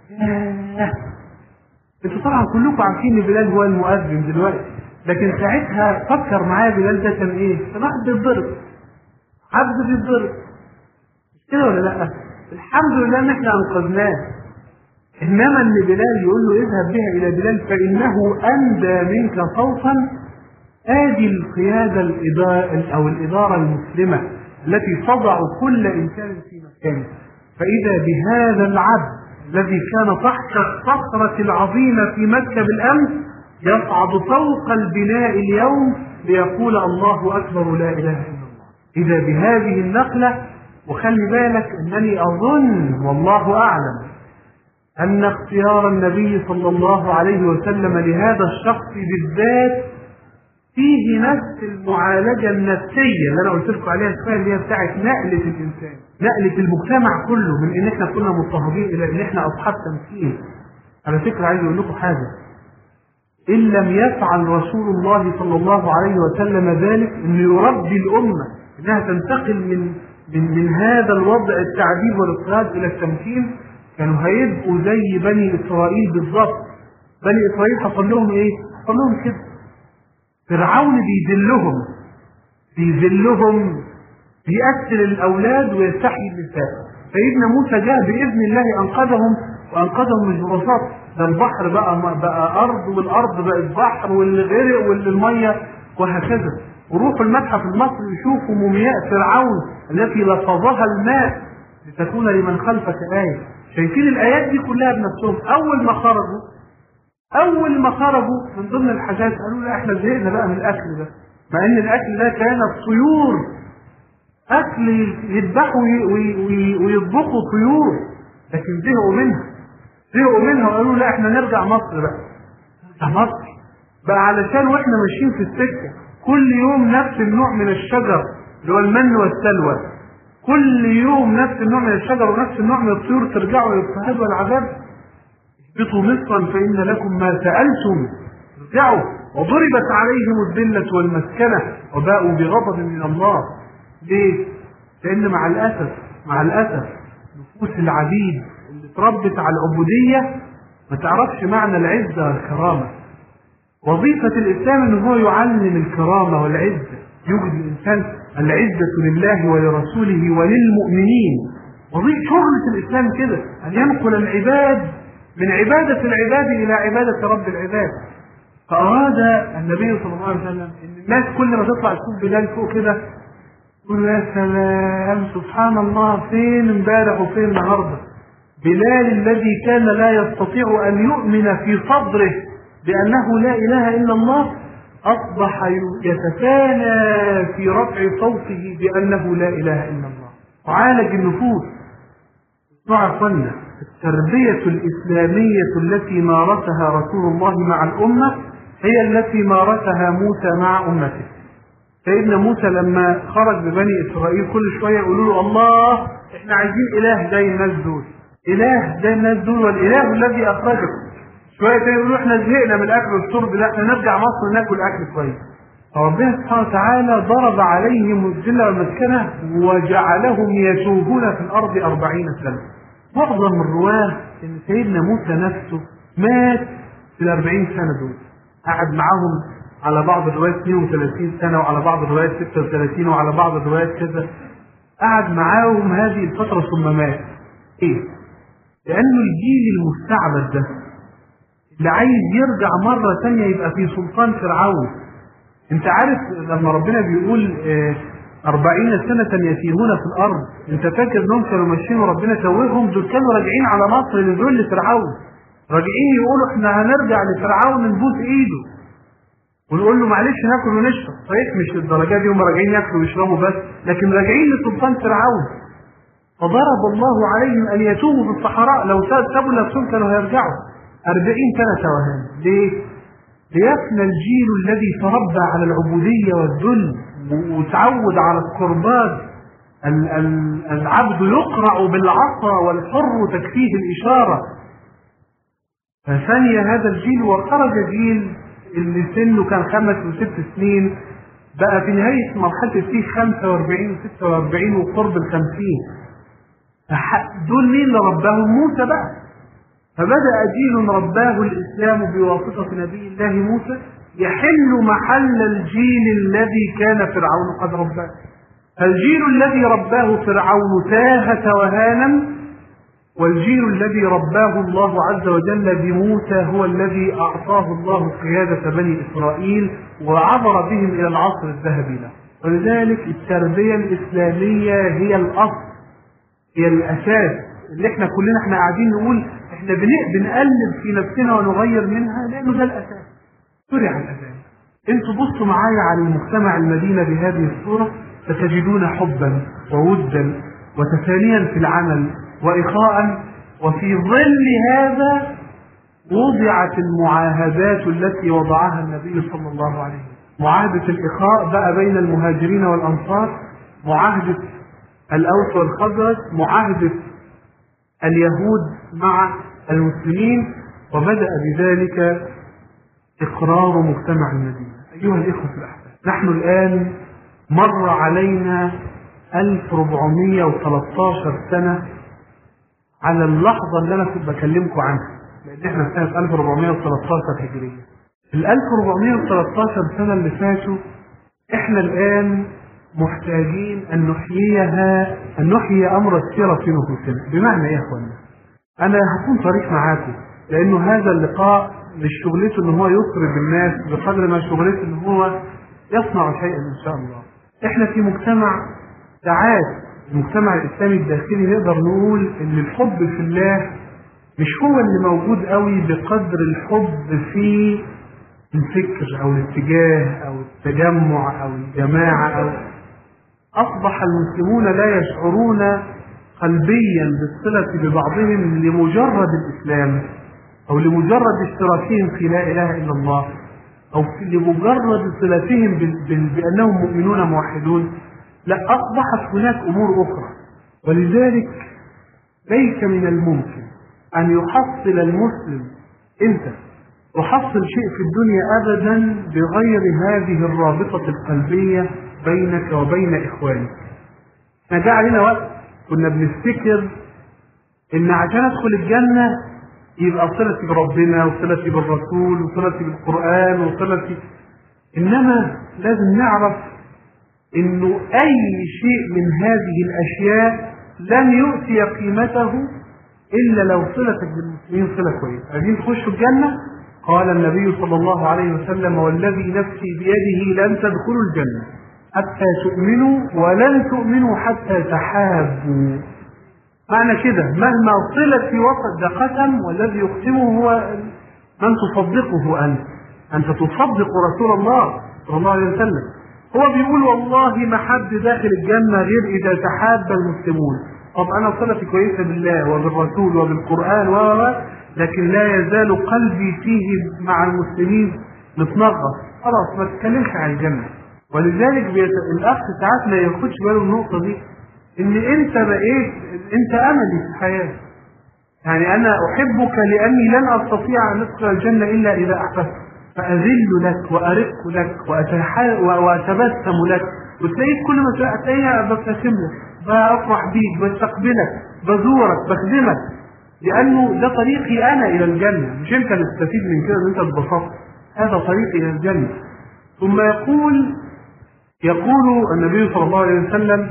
انتوا طبعا كلكم عارفين ان بلال هو المؤذن دلوقتي، لكن ساعتها فكر معايا بلال ده كان ايه؟ كان واحد بيتضرب، عبد بيتضرب، مش كده ولا لا؟ الحمد لله ان احنا انقذناه. انما ان بلال يقول له اذهب بها الى بلال فانه اندى منك صوتا. ادي القياده الاداره او الاداره المسلمه التي تضع كل انسان في مكانه. فاذا بهذا العبد الذي كان تحت الصخرة العظيمة في مكة بالأمس يصعد فوق البناء اليوم ليقول الله أكبر لا إله إلا الله. إذا بهذه النقلة، وخلي بالك أنني أظن والله أعلم أن اختيار النبي صلى الله عليه وسلم لهذا الشخص بالذات فيه نفس المعالجة النفسية اللي أنا قلت لكم عليها شوية، اللي هي بتاعت نقلة الإنسان، نقلة المجتمع كله من إن إحنا كنا مضطهدين إلى إن إحنا أصحاب تمثيل. على فكرة عايز أقول لكم حاجة، إن لم يفعل رسول الله صلى الله عليه وسلم ذلك إنه يربي الأمة إنها تنتقل من من من هذا الوضع التعذيب والاضطهاد إلى التمثيل، كانوا هيبقوا زي بني إسرائيل بالضبط. بني إسرائيل حصل لهم إيه؟ حصل لهم كده. فرعون بيذلهم بيذلهم بيقتل الأولاد ويستحيي النساء. سيدنا موسى جاء بإذن الله أنقذهم، وأنقذهم مش ببساطة، ده البحر بقى بقى أرض، والأرض بقت بحر، واللي غرق واللي المية وهكذا. وروحوا المتحف المصري يشوفوا مومياء فرعون التي لفظها الماء لتكون لمن خلفك آية. شايفين الآيات دي كلها بنفسهم. أول ما خرجوا أول ما خرجوا من ضمن الحاجات قالوا لا احنا زهقنا بقى من الأكل ده، مع إن الأكل ده كانت طيور، أكل يذبحوا ويطبخوا طيور، لكن زهقوا منها زهقوا منها وقالوا لا احنا نرجع مصر بقى. نرجع مصر بقى علشان واحنا ماشيين في السكة كل يوم نفس النوع من الشجر اللي هو المن والسلوى، كل يوم نفس النوع من الشجر ونفس النوع من الطيور ترجعوا للصهاد والعذاب. اهبطوا مصرا فإن لكم ما سألتم ارجعوا. وضربت عليهم الذلة والمسكنة وباءوا بغضب من الله. ليه؟ لأن مع الأسف مع الأسف نفوس العبيد اللي اتربت على العبودية ما تعرفش معنى العزة والكرامة. وظيفة الإسلام إنه هو يعلم الكرامة والعزة، يوجد الإنسان العزة لله ولرسوله وللمؤمنين. وظيفة شغلة الإسلام كده أن ينقل العباد من عبادة العباد إلى عبادة رب العباد. فأراد النبي صلى الله عليه وسلم إن الناس كل ما تطلع تشوف بلال فوق كده يقول يا سلام سبحان الله، فين امبارح وفين النهارده؟ بلال الذي كان لا يستطيع أن يؤمن في صدره بأنه لا إله إلا الله أصبح يتفانى في رفع صوته بأنه لا إله إلا الله. وعالج النفوس. اسمعوا التربية الإسلامية التي مارسها رسول الله مع الأمة هي التي مارسها موسى مع أمته. سيدنا موسى لما خرج ببني إسرائيل كل شوية يقولوا له الله احنا عايزين إله زي الناس دول، إله زي الناس دول، والإله الذي أخرجكم. شوية تاني يقولوا احنا زهقنا من الأكل والشرب، لا احنا نرجع مصر ناكل أكل كويس. فربنا سبحانه وتعالى ضرب عليهم الذلة والمسكنة وجعلهم يتوهون في الأرض أربعين سنة. معظم الرواه ان سيدنا موسى نفسه مات في الأربعين سنة دول. قعد معاهم على بعض الروايات اثنين وثلاثين سنة، وعلى بعض الروايات ستة وثلاثين، وعلى بعض الروايات كذا. قعد معاهم هذه الفترة ثم مات. ايه؟ لأنه الجيل المستعبد ده اللي عايز يرجع مرة ثانية يبقى في سلطان فرعون. انت عارف لما ربنا بيقول اه أربعين سنة يتيهون في الأرض، انت فاكر انهم كانوا ماشيين وربنا توههم؟ دول كانوا راجعين على مصر لذل فرعون، راجعين يقولوا احنا هنرجع لفرعون نبوس ايده ونقول له معلش ناكل ونشرب. صحيح مش للدرجه دي، هم راجعين ياكلوا ويشربوا بس، لكن راجعين لسلطان فرعون. فضرب الله عليهم ان يتوبوا في الصحراء، لو سابوا نفسهم كانوا هيرجعوا. أربعين سنة توهان. ليه؟ ليفنى الجيل الذي تربى على العبودية والذل وتعود على القربات. العبد يقرع بالعصا والحر تكفيه الإشارة. فثاني هذا الجيل وخرج جيل اللي سنه كان خمس وست سنين بقى في نهاية مرحلة الفيه خمسة وأربعين وستة وأربعين وقرب الخمسين. دول مين اللي رباهم؟ موسى بقى. فبدأ جيل رباه الإسلام بواسطة نبي الله موسى يحل محل الجيل الذي كان فرعون قد رباه. فالجيل الذي رباه فرعون تاه توهانا، والجيل الذي رباه الله عز وجل بموسى هو الذي أعطاه الله قيادة بني إسرائيل وعبر بهم إلى العصر الذهبي له. ولذلك التربية الإسلامية هي الأصل، هي الأساس اللي احنا كلنا احنا قاعدين نقول احنا بنقلب في نفسنا ونغير منها، لأنه ده الأساس. سوري على الأساس. انتوا بصوا معايا على المجتمع المدينة بهذه الصورة، ستجدون حبا وودا وتفانيا في العمل وإخاء. وفي ظل هذا وضعت المعاهدات التي وضعها النبي صلى الله عليه وسلم. معاهدة الإخاء بقى بين المهاجرين والأنصار، معاهدة الأوس والخزرج، معاهدة اليهود مع المسلمين، وبدأ بذلك إقرار مجتمع المدينة. أيها الإخوة الأحباب، نحن الآن مر علينا ألف وأربعمائة وثلاثة عشر سنة على اللحظة اللي أنا كنت بكلمكم عنها، لأن احنا في سنة ألف وأربعمائة وثلاثة عشر هجرية. ال ألف وأربعمائة وثلاثة عشر سنة اللي فاتوا احنا الآن محتاجين أن نحييها، أن نحيي أمر السيرة في نفوسنا. بمعنى إيه يا أخوانا؟ أنا هكون صريح معاكم، لأنه هذا اللقاء مش شغلته إن هو يطرب الناس بقدر ما شغلته إن هو يصنع شيئا إن شاء الله. إحنا في مجتمع ساعات المجتمع الإسلامي الداخلي نقدر نقول إن الحب في الله مش هو اللي موجود قوي بقدر الحب في الفكر أو الاتجاه أو التجمع أو الجماعة. أو أصبح المسلمون لا يشعرون قلبيا بالصلة ببعضهم لمجرد الإسلام أو لمجرد اشتراكهم في لا إله إلا الله أو لمجرد صلتهم بأنهم مؤمنون موحدون. لا، أصبحت هناك أمور أخرى. ولذلك ليس من الممكن أن يحصل المسلم أنت تحصل شيء في الدنيا أبدا بغير هذه الرابطة القلبية بينك وبين إخوانك. احنا جاء علينا وقت كنا بنفتكر إن عشان أدخل الجنة يبقى صلتي بربنا وصلتي بالرسول وصلتي بالقرآن وصلتي، إنما لازم نعرف إنه أي شيء من هذه الأشياء لن يؤتي قيمته إلا لو صلتك بالمسلمين صلة كويسة. عايزين تخشوا الجنة؟ قال النبي صلى الله عليه وسلم: والذي نفسي بيده لن تدخلوا الجنة حتى تؤمنوا ولن تؤمنوا حتى تحابوا. معنى كده مهما صلت في وسط ده قسم، والذي يقسمه هو من تصدقه أنت. أنت تصدق رسول الله صلى الله عليه وسلم. هو بيقول والله ما حد داخل الجنة غير إذا تحاب المسلمون. طب أنا صلتي كويسة بالله وبالرسول وبالقرآن و لكن لا يزال قلبي فيه مع المسلمين متنغص، خلاص ما تتكلمش عن الجنة. ولذلك بيت... الأخ ساعات ما ياخدش باله النقطة دي، إن أنت بقيت أنت أملي في الحياة. يعني أنا أحبك لأني لن أستطيع أن أدخل الجنة إلا إذا أحببت، فأذل لك وأرق لك وأتحا... وأتبسم لك، وتلاقيك كل ما تلاقيها ببتسم لك، بأفرح بيك، بستقبلك، بزورك، بخدمك، لأنه ده طريقي أنا إلى الجنة. مش أنت اللي تستفيد من كده إن أنت اتبسطت، هذا طريق إلى الجنة. ثم يقول يقول النبي صلى الله عليه وسلم: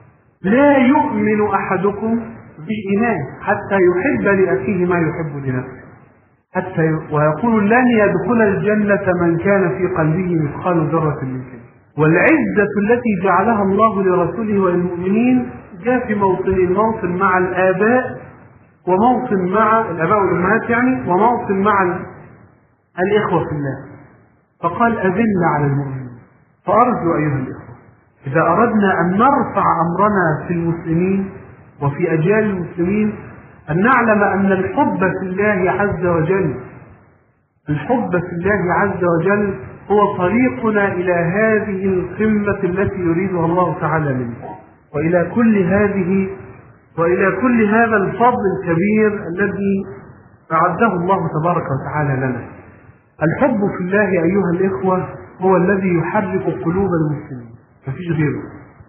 لا يؤمن أحدكم بالإيمان حتى يحب لأخيه ما يحب لنفسه، حتى ي... ويقول: لن يدخل الجنة من كان في قلبه مثقال ذرة من كبر. والعزة التي جعلها الله لرسوله وللمؤمنين جاء في موطنين: موطن مع الآباء، وموطن مع الآباء والأمهات يعني، وموطن مع الإخوة في الله. فقال: أذل على المؤمنين. فأرجو أيها الإخوة، إذا أردنا أن نرفع أمرنا في المسلمين وفي أجيال المسلمين، أن نعلم أن الحب في الله عز وجل الحب في الله عز وجل هو طريقنا إلى هذه القمة التي يريدها الله تعالى منا، وإلى كل هذه وإلى كل هذا الفضل الكبير الذي أعده الله تبارك وتعالى لنا. الحب في الله أيها الإخوة هو الذي يحرك قلوب المسلمين، مفيش غيره.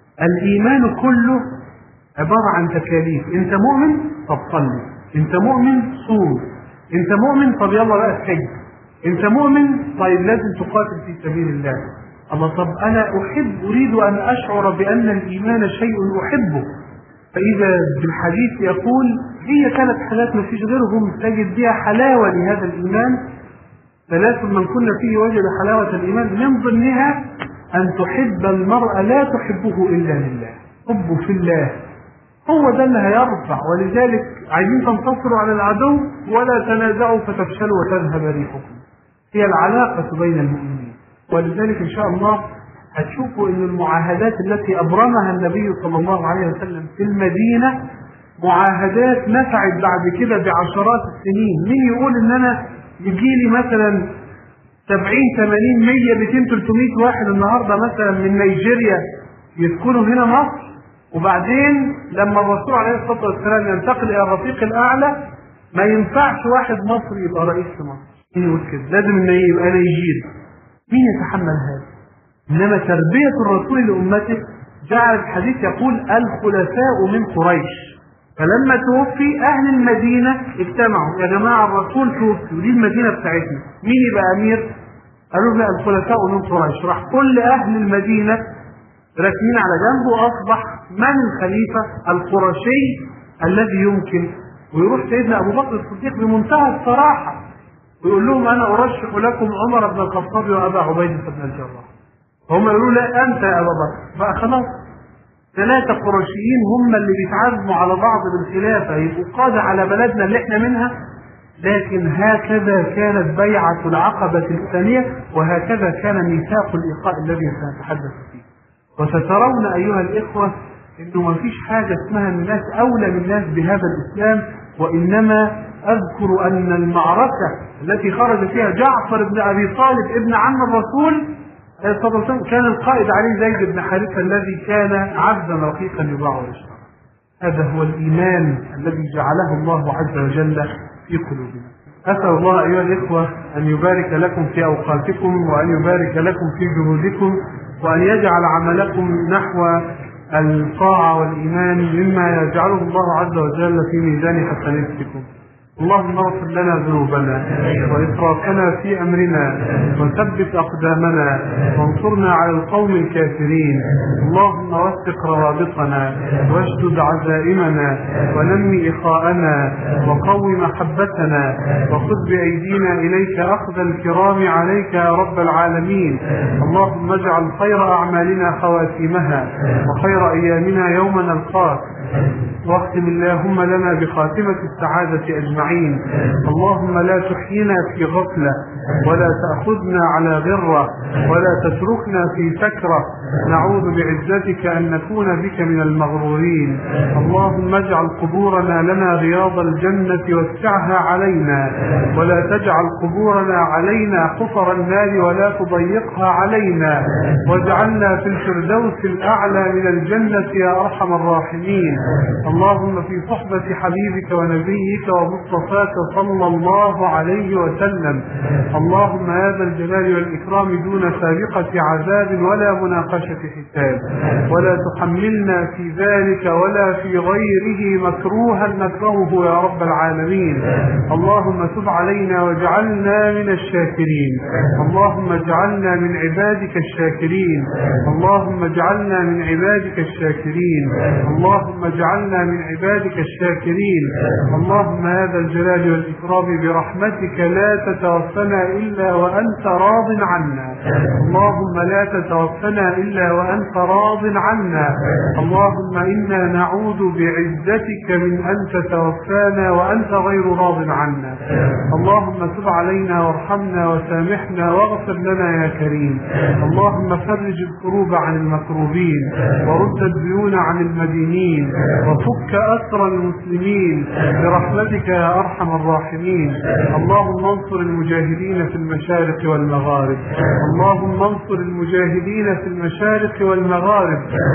الإيمان كله عبارة عن تكاليف. أنت مؤمن؟ طب صلي. أنت مؤمن؟ صوم. أنت مؤمن؟ طب يلا بقى الحج. أنت مؤمن؟ طيب لازم تقاتل في سبيل الله. الله، طب أنا أحب أريد أن أشعر بأن الإيمان شيء أحبه. فإذا بالحديث يقول: هي ثلاث حاجات ما فيش غيرهم تجد بها حلاوة لهذا الإيمان، ثلاث من كنا فيه وجد حلاوة الإيمان، من ضمنها أن تحب المرء لا تحبه إلا لله. حبه في الله هو ده اللي هيرفع. ولذلك عايزين تنتصروا على العدو ولا تنازعوا فتفشلوا وتذهب ريحكم. هي العلاقة بين المؤمنين. ولذلك إن شاء الله هتشوفوا أن المعاهدات التي أبرمها النبي صلى الله عليه وسلم في المدينة معاهدات نفعت بعد كده بعشرات السنين. مين يقول أن أنا يجيلي مثلا سبعين ثمانين مية مئتين ثلاثمائة واحد النهارده مثلا من نيجيريا يسكنوا هنا مصر، وبعدين لما الرسول عليه الصلاة والسلام ينتقل إلى الرفيق الأعلى ما ينفعش واحد مصري يبقى رئيس في مصر. مين يقول كده؟ لازم إنه يبقى نيجيري. مين يتحمل هذا؟ إنما تربية الرسول لأمته جعل الحديث يقول: الخلفاء من قريش. فلما توفي أهل المدينة اجتمعوا: يا جماعة الرسول توفي ودي المدينة بتاعتنا، مين يبقى أمير؟ قالوا: لا، الخلفاء من قريش. راح كل أهل المدينة راكنين على جنبه، أصبح من الخليفة؟ القرشي الذي يمكن. ويروح سيدنا أبو بكر الصديق بمنتهى الصراحة ويقول لهم: أنا أرشح لكم عمر بن الخطاب وأبا عبيدة بن الجراح. هم يقولوا: لا، أنت يا أبا بكر. فخلاص ثلاثة قرشيين هم اللي بيتعزموا على بعض بالخلافة، يبقوا قادة على بلدنا اللي احنا منها. لكن هكذا كانت بيعة العقبة الثانية، وهكذا كان ميثاق الإيقاء الذي سنتحدث فيه. وسترون أيها الإخوة إنه ما فيش حاجة اسمها الناس أولى من الناس بهذا الإسلام، وإنما أذكر أن المعركة التي خرج فيها جعفر بن أبي طالب ابن عم الرسول كان القائد عليه زيد بن حارثة الذي كان عبدا رقيقا يباع ويشترى. هذا هو الإيمان الذي جعله الله عز وجل في قلوبنا. أسأل الله أيها الإخوة أن يبارك لكم في أوقاتكم، وأن يبارك لكم في جهودكم، وأن يجعل عملكم نحو الطاعة والإيمان مما يجعله الله عز وجل في ميزان حسناتكم. اللهم اغفر لنا ذنوبنا وإسرافنا في أمرنا، وثبت أقدامنا، وانصرنا على القوم الكافرين. اللهم وثق روابطنا، واشدد عزائمنا، ونمي إخاءنا، وقو محبتنا، وخذ بأيدينا إليك أخذ الكرام عليك يا رب العالمين. اللهم اجعل خير أعمالنا خواتيمها، وخير أيامنا يوم نلقاك، واختم اللهم لنا بخاتمة السعادة أجمعين. اللهم لا تحيينا في غفلة، ولا تأخذنا على غرة، ولا تتركنا في سكرة. نعوذ بعزتك أن نكون بك من المغرورين. اللهم اجعل قبورنا لنا رياض الجنة واسعها علينا، ولا تجعل قبورنا علينا حفر النار ولا تضيقها علينا، واجعلنا في الفردوس الأعلى من الجنة يا أرحم الراحمين. اللهم في صحبة حبيبك ونبيك ومصطفاك صلى الله عليه وسلم. اللهم يا ذا الجلال والإكرام دون سابقة عذاب ولا مناقشة حساب، ولا تحملنا في ذلك ولا في غيره مكروها نكرهه يا رب العالمين. اللهم تب علينا واجعلنا من الشاكرين. اللهم اجعلنا من عبادك الشاكرين. اللهم اجعلنا من عبادك الشاكرين. اللهم اجعلنا من عبادك الشاكرين. اللهم هذا الجلال والإكرام برحمتك لا تتوفنا إلا وأنت راض عنا. اللهم لا تتوفنا إلا وأنت راض عنا. اللهم إنا نعوذ بعزتك من أن تتوفانا وأنت غير راض عنا. اللهم تب علينا وارحمنا وسامحنا واغفر لنا يا كريم. اللهم فرج الكروب عن المكروبين، ورد الديون عن المدينين، وفك أسر المسلمين برحمتك يا أرحم الراحمين. اللهم انصر المجاهدين في المشارق والمغارب. اللهم انصر المجاهدين في المشارق والمغارب.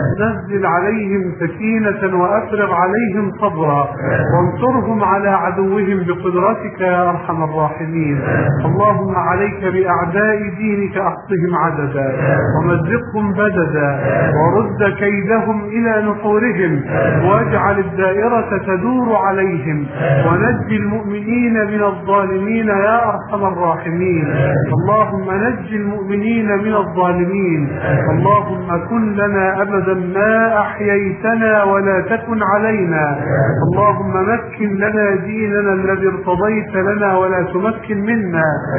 نزل عليهم سكينة وأفرغ عليهم صبرا، وانصرهم على عدوهم بقدرتك يا أرحم الراحمين. اللهم عليك بأعداء دينك أحصهم عددا، ومزقهم بددا، ورد كيدهم إلى نحورهم، واجعل الدائرة تدور عليهم، ونجي المؤمنين من الظالمين يا أرحم الراحمين. اللهم نجي المؤمنين من الظالمين. اللهم كن لنا أبدا ما أحييتنا ولا تكن علينا. اللهم مكن لنا ديننا الذي ارتضيت لنا ولا تمكن منا.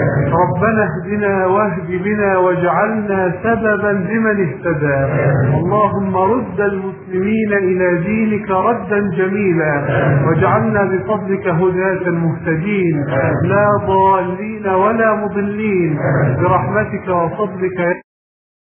ربنا اهدنا واهد بنا واجعلنا سببا لمن اهتدى. اللهم رد المسلمين إلى دينك ردا جميلا، واجعلنا بفضلك هداة مهتدين لا ضالين ولا مضلين برحمتك وفضلك.